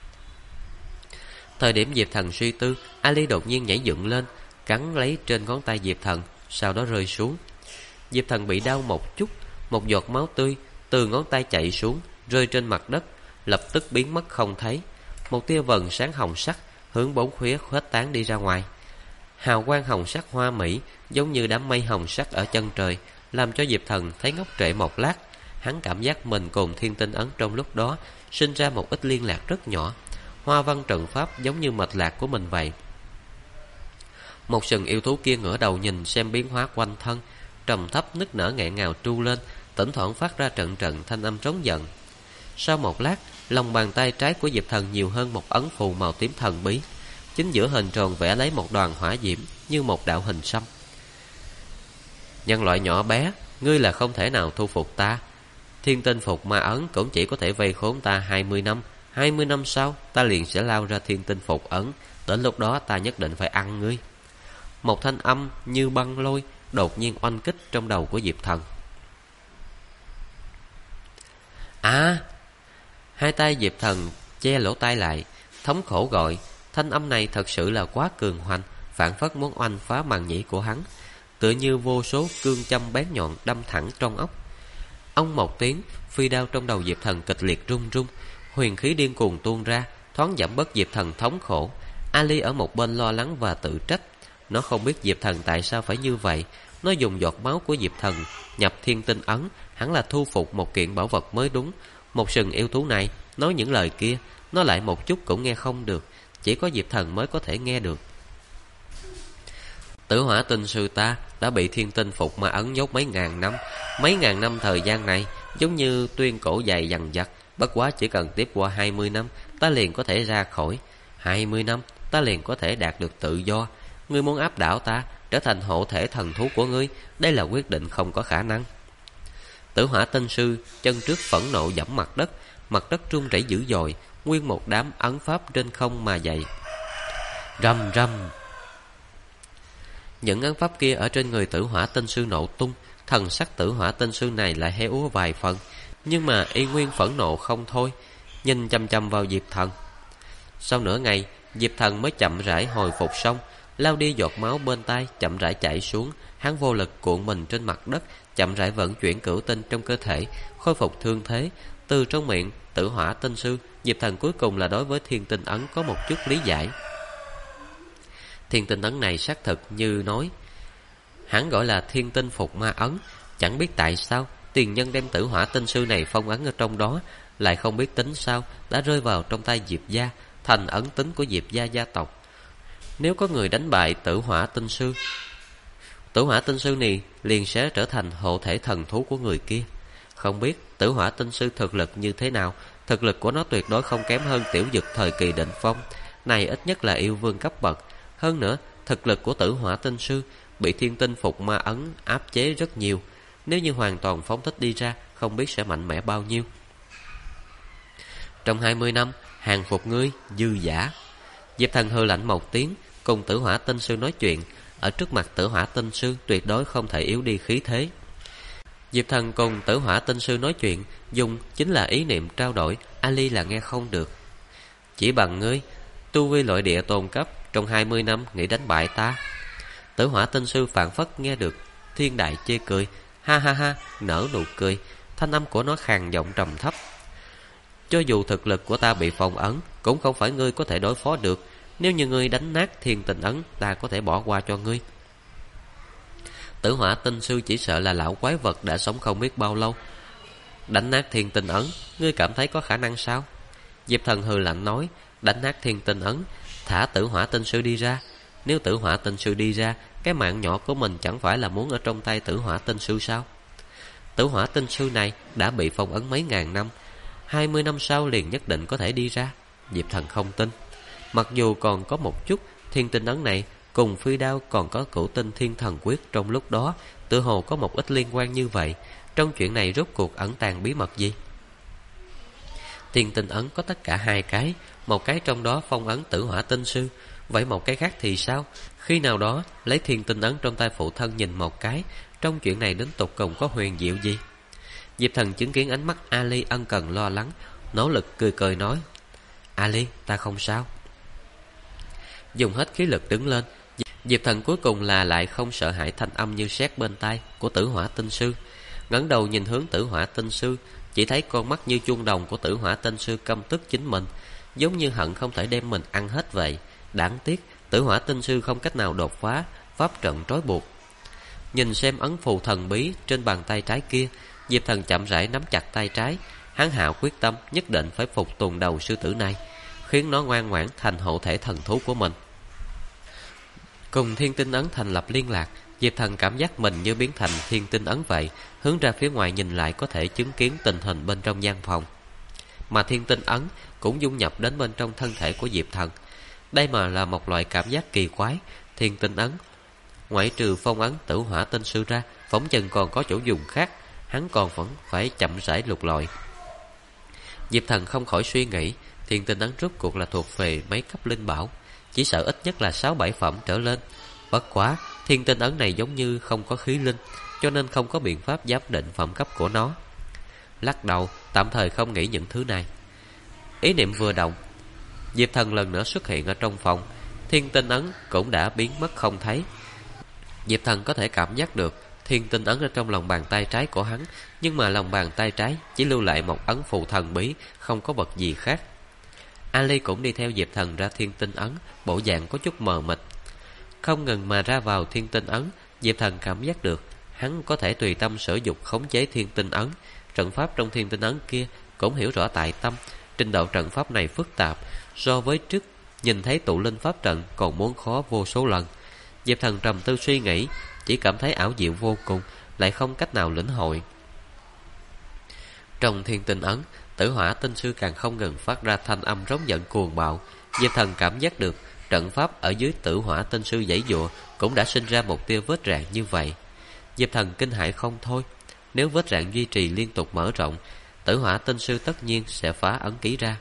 Thời điểm Diệp Thần suy tư, Ali đột nhiên nhảy dựng lên, cắn lấy trên ngón tay Diệp Thần, sau đó rơi xuống. Diệp Thần bị đau một chút, một giọt máu tươi từ ngón tay chảy xuống, rơi trên mặt đất, lập tức biến mất không thấy. Một tia vầng sáng hồng sắc hướng bốn phía khuếch tán đi ra ngoài. Hào quang hồng sắc hoa mỹ giống như đám mây hồng sắc ở chân trời, làm cho Diệp Thần thấy ngốc trệ một lát. Hắn cảm giác mình cùng thiên tinh ấn trong lúc đó sinh ra một ít liên lạc rất nhỏ. Hoa văn trận pháp giống như mạch lạc của mình vậy. Một sừng yêu thú kia ngửa đầu nhìn xem biến hóa quanh thân, trầm thấp nức nở nghẹn ngào tru lên, thỉnh thoảng phát ra trận trận thanh âm trống giận. Sau một lát, lòng bàn tay trái của Diệp Thần nhiều hơn một ấn phù màu tím thần bí. Chính giữa hình tròn vẽ lấy một đoàn hỏa diễm như một đạo hình xăm. Nhân loại nhỏ bé, ngươi là không thể nào thu phục ta. Thiên tinh phục ma ấn cũng chỉ có thể vây khốn ta 20 năm. 20 năm sau, ta liền sẽ lao ra thiên tinh phục ấn. Đến lúc đó ta nhất định phải ăn ngươi. Một thanh âm như băng lôi đột nhiên oanh kích trong đầu của Diệp Thần. Hai tay Diệp Thần che lỗ tai lại, thống khổ gọi. Thanh âm này thật sự là quá cường hoành, phảng phất muốn oanh phá màng nhĩ của hắn, tựa như vô số cương châm bén nhọn đâm thẳng trong óc. Ông một tiếng, phi đao trong đầu Diệp Thần kịch liệt rung rung, huyền khí điên cuồng tuôn ra, thoáng giảm bớt Diệp Thần thống khổ. Ali ở một bên lo lắng và tự trách. Nó không biết Diệp Thần tại sao phải như vậy. Nó dùng giọt máu của Diệp Thần nhập thiên tinh ấn, hẳn là thu phục một kiện bảo vật mới đúng. Một sừng yêu thú này nói những lời kia, nó lại một chút cũng nghe không được. Chỉ có Diệp Thần mới có thể nghe được. Tử Hỏa Tinh Sư ta đã bị thiên tinh phục ma ấn nhốt mấy ngàn năm. Mấy ngàn năm thời gian này giống như tuyên cổ dài dằng dặc. Bất quá chỉ cần tiếp qua 20 năm, ta liền có thể ra khỏi. 20 năm, ta liền có thể đạt được tự do. Ngươi muốn áp đảo ta, trở thành hộ thể thần thú của ngươi, đây là quyết định không có khả năng. Tử Hỏa Tinh Sư chân trước phẫn nộ giẫm mặt đất rung rẩy dữ dội, nguyên một đám ấn pháp trên không mà dậy. Rầm rầm. Những ấn pháp kia ở trên người Tử Hỏa Tinh Sư nổ tung. Thần sắc Tử Hỏa Tinh Sư này lại hé úa vài phần, nhưng mà y nguyên phẫn nộ không thôi, nhìn chăm chăm vào Diệp Thần. Sau nửa ngày, Diệp Thần mới chậm rãi hồi phục xong, lau đi giọt máu bên tai, chậm rãi chảy xuống. Hắn vô lực cuộn mình trên mặt đất, chậm rãi vận chuyển cửu tinh trong cơ thể, khôi phục thương thế. Từ trong miệng Tử Hỏa Tinh Sư, Diệp Thần cuối cùng là đối với thiên tinh ấn có một chút lý giải. Thiên tinh ấn này xác thực như nói, hắn gọi là thiên tinh phục ma ấn. Chẳng biết tại sao tiền nhân đem Tử Hỏa Tinh Sư này phong ấn ở trong đó, lại không biết tính sao đã rơi vào trong tay Diệp gia, thành ấn tính của Diệp gia gia tộc. Nếu có người đánh bại Tử Hỏa Tinh Sư, Tử Hỏa Tinh Sư này liền sẽ trở thành hộ thể thần thú của người kia. Không biết Tử Hỏa Tinh Sư thực lực như thế nào. Thực lực của nó tuyệt đối không kém hơn Tiểu Dực thời kỳ đỉnh phong, này ít nhất là yêu vương cấp bậc. Hơn nữa, thực lực của Tử Hỏa Tinh Sư bị thiên tinh phục ma ấn áp chế rất nhiều. Nếu như hoàn toàn phóng thích đi ra, không biết sẽ mạnh mẽ bao nhiêu. Trong 20 năm, hàng phục ngươi, dư giả. Diệp Thần hừ lạnh một tiếng, cùng Tử Hỏa Tinh Sư nói chuyện. Ở trước mặt Tử Hỏa Tinh Sư tuyệt đối không thể yếu đi khí thế. Diệp Thần cùng Tử Hỏa Tinh Sư nói chuyện, dùng chính là ý niệm trao đổi. Ali là nghe không được. Chỉ bằng ngươi, tu vi loại địa tôn cấp, trong 20 năm nghĩ đánh bại ta. Tử Hỏa Tinh Sư phảng phất nghe được thiên đại chê cười, ha ha ha, nở nụ cười. Thanh âm của nó khàn giọng trầm thấp. Cho dù thực lực của ta bị phong ấn, cũng không phải ngươi có thể đối phó được. Nếu như ngươi đánh nát thiên tinh ấn, ta có thể bỏ qua cho ngươi. Tử Hỏa Tinh Sư chỉ sợ là lão quái vật đã sống không biết bao lâu. Đánh nát thiên tinh ấn, ngươi cảm thấy có khả năng sao? Diệp Thần hừ lạnh nói. Đánh nát thiên tinh ấn, thả Tử Hỏa Tinh Sư đi ra. Nếu Tử Hỏa Tinh Sư đi ra, cái mạng nhỏ của mình chẳng phải là muốn ở trong tay Tử Hỏa Tinh Sư sao? Tử Hỏa Tinh Sư này đã bị phong ấn mấy ngàn năm, 20 năm sau liền nhất định có thể đi ra. Diệp Thần không tin. Mặc dù còn có một chút, thiên tinh ấn này cùng phi đao còn có cửu tinh thiên thần quyết, trong lúc đó tự hồ có một ít liên quan như vậy. Trong chuyện này rốt cuộc ẩn tàng bí mật gì? Thiên tinh ấn có tất cả 2 cái, một cái trong đó phong ấn Tử Hỏa Tinh Sư. Vậy một cái khác thì sao? Khi nào đó lấy thiên tinh ấn trong tay phụ thân nhìn một cái. Trong chuyện này đến tột cùng có huyền diệu gì? Diệp Thần chứng kiến ánh mắt Ali ân cần lo lắng, nỗ lực cười cười nói, Ali, ta không sao. Dùng hết khí lực đứng lên, Diệp Thần cuối cùng là lại không sợ hãi thanh âm như sét bên tai của Tử Hỏa Tinh Sư. Ngẩng đầu nhìn hướng Tử Hỏa Tinh Sư, chỉ thấy con mắt như chuông đồng của Tử Hỏa Tinh Sư căm tức chính mình, giống như hận không thể đem mình ăn hết vậy. Đáng tiếc Tử Hỏa Tinh Sư không cách nào đột phá pháp trận trói buộc. Nhìn xem ấn phù thần bí trên bàn tay trái kia, Diệp Thần chậm rãi nắm chặt tay trái. Hắn hạ quyết tâm nhất định phải phục tùng đầu sư tử này, khiến nó ngoan ngoãn thành hộ thể thần thú của mình. Cùng thiên tinh ấn thành lập liên lạc, Diệp Thần cảm giác mình như biến thành thiên tinh ấn vậy. Hướng ra phía ngoài nhìn lại, có thể chứng kiến tình hình bên trong gian phòng. Mà thiên tinh ấn cũng dung nhập đến bên trong thân thể của Diệp Thần. Đây mà là một loại cảm giác kỳ quái. Thiên tinh ấn ngoại trừ phong ấn Tử Hỏa Tinh Sư ra, phỏng chừng còn có chỗ dùng khác. Hắn còn vẫn phải chậm rãi lục lọi. Diệp Thần không khỏi suy nghĩ, thiên tinh ấn rốt cuộc là thuộc về mấy cấp linh bảo, chỉ sợ ít nhất là 6-7 phẩm trở lên. Bất quá thiên tinh ấn này giống như không có khí linh, cho nên không có biện pháp giám định phẩm cấp của nó. Lắc đầu, tạm thời không nghĩ những thứ này. Ý niệm vừa động, Diệp Thần lần nữa xuất hiện ở trong phòng. Thiên tinh ấn cũng đã biến mất không thấy. Diệp Thần có thể cảm giác được thiên tinh ấn ở trong lòng bàn tay trái của hắn, nhưng mà lòng bàn tay trái chỉ lưu lại một ấn phù thần bí, không có vật gì khác. Ali cũng đi theo Diệp Thần ra Thiên Tinh Ấn, bộ dạng có chút mờ mịt. Không ngừng mà ra vào Thiên Tinh Ấn, Diệp Thần cảm giác được hắn có thể tùy tâm sở dục khống chế Thiên Tinh Ấn. Trận pháp trong Thiên Tinh Ấn kia cũng hiểu rõ tại tâm, trình độ trận pháp này phức tạp, so với trước nhìn thấy tụ linh pháp trận còn muốn khó vô số lần. Diệp Thần trầm tư suy nghĩ, chỉ cảm thấy ảo diệu vô cùng, lại không cách nào lĩnh hội. Trong Thiên Tinh Ấn, Tử Hỏa Tinh Sư càng không ngừng phát ra thanh âm rống giận cuồng bạo. Diệp Thần cảm giác được trận pháp ở dưới Tử Hỏa Tinh Sư giãy giụa cũng đã sinh ra một tia vết rạn như vậy. Diệp Thần kinh hãi không thôi. Nếu vết rạn duy trì liên tục mở rộng, Tử Hỏa Tinh Sư tất nhiên sẽ phá ấn ký ra.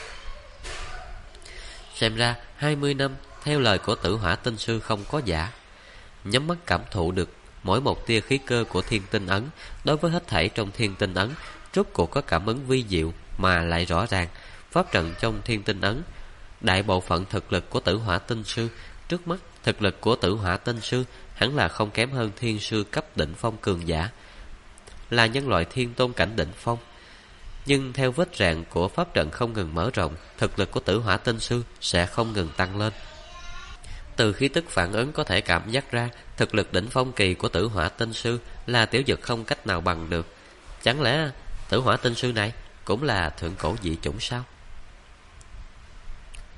Xem ra 20 năm theo lời của Tử Hỏa Tinh Sư không có giả. Nhắm mắt cảm thụ được mỗi một tia khí cơ của Thiên Tinh Ấn, đối với hết thảy trong Thiên Tinh Ấn rốt cuộc có cảm ứng vi diệu mà lại rõ ràng. Pháp trận trong Thiên Tinh Ấn, đại bộ phận thực lực của Tử Hỏa Tinh Sư, trước mắt thực lực của Tử Hỏa Tinh Sư hẳn là không kém hơn Thiên Sư cấp đỉnh phong cường giả, là nhân loại thiên tôn cảnh đỉnh phong. Nhưng theo vết rạn của pháp trận không ngừng mở rộng, thực lực của Tử Hỏa Tinh Sư sẽ không ngừng tăng lên. Từ khí tức phản ứng có thể cảm giác ra, thực lực đỉnh phong kỳ của Tử Hỏa Tinh Sư là Tiểu Dực không cách nào bằng được. Chẳng lẽ Tử Hỏa Tinh Sư này cũng là thượng cổ dị chủng sao?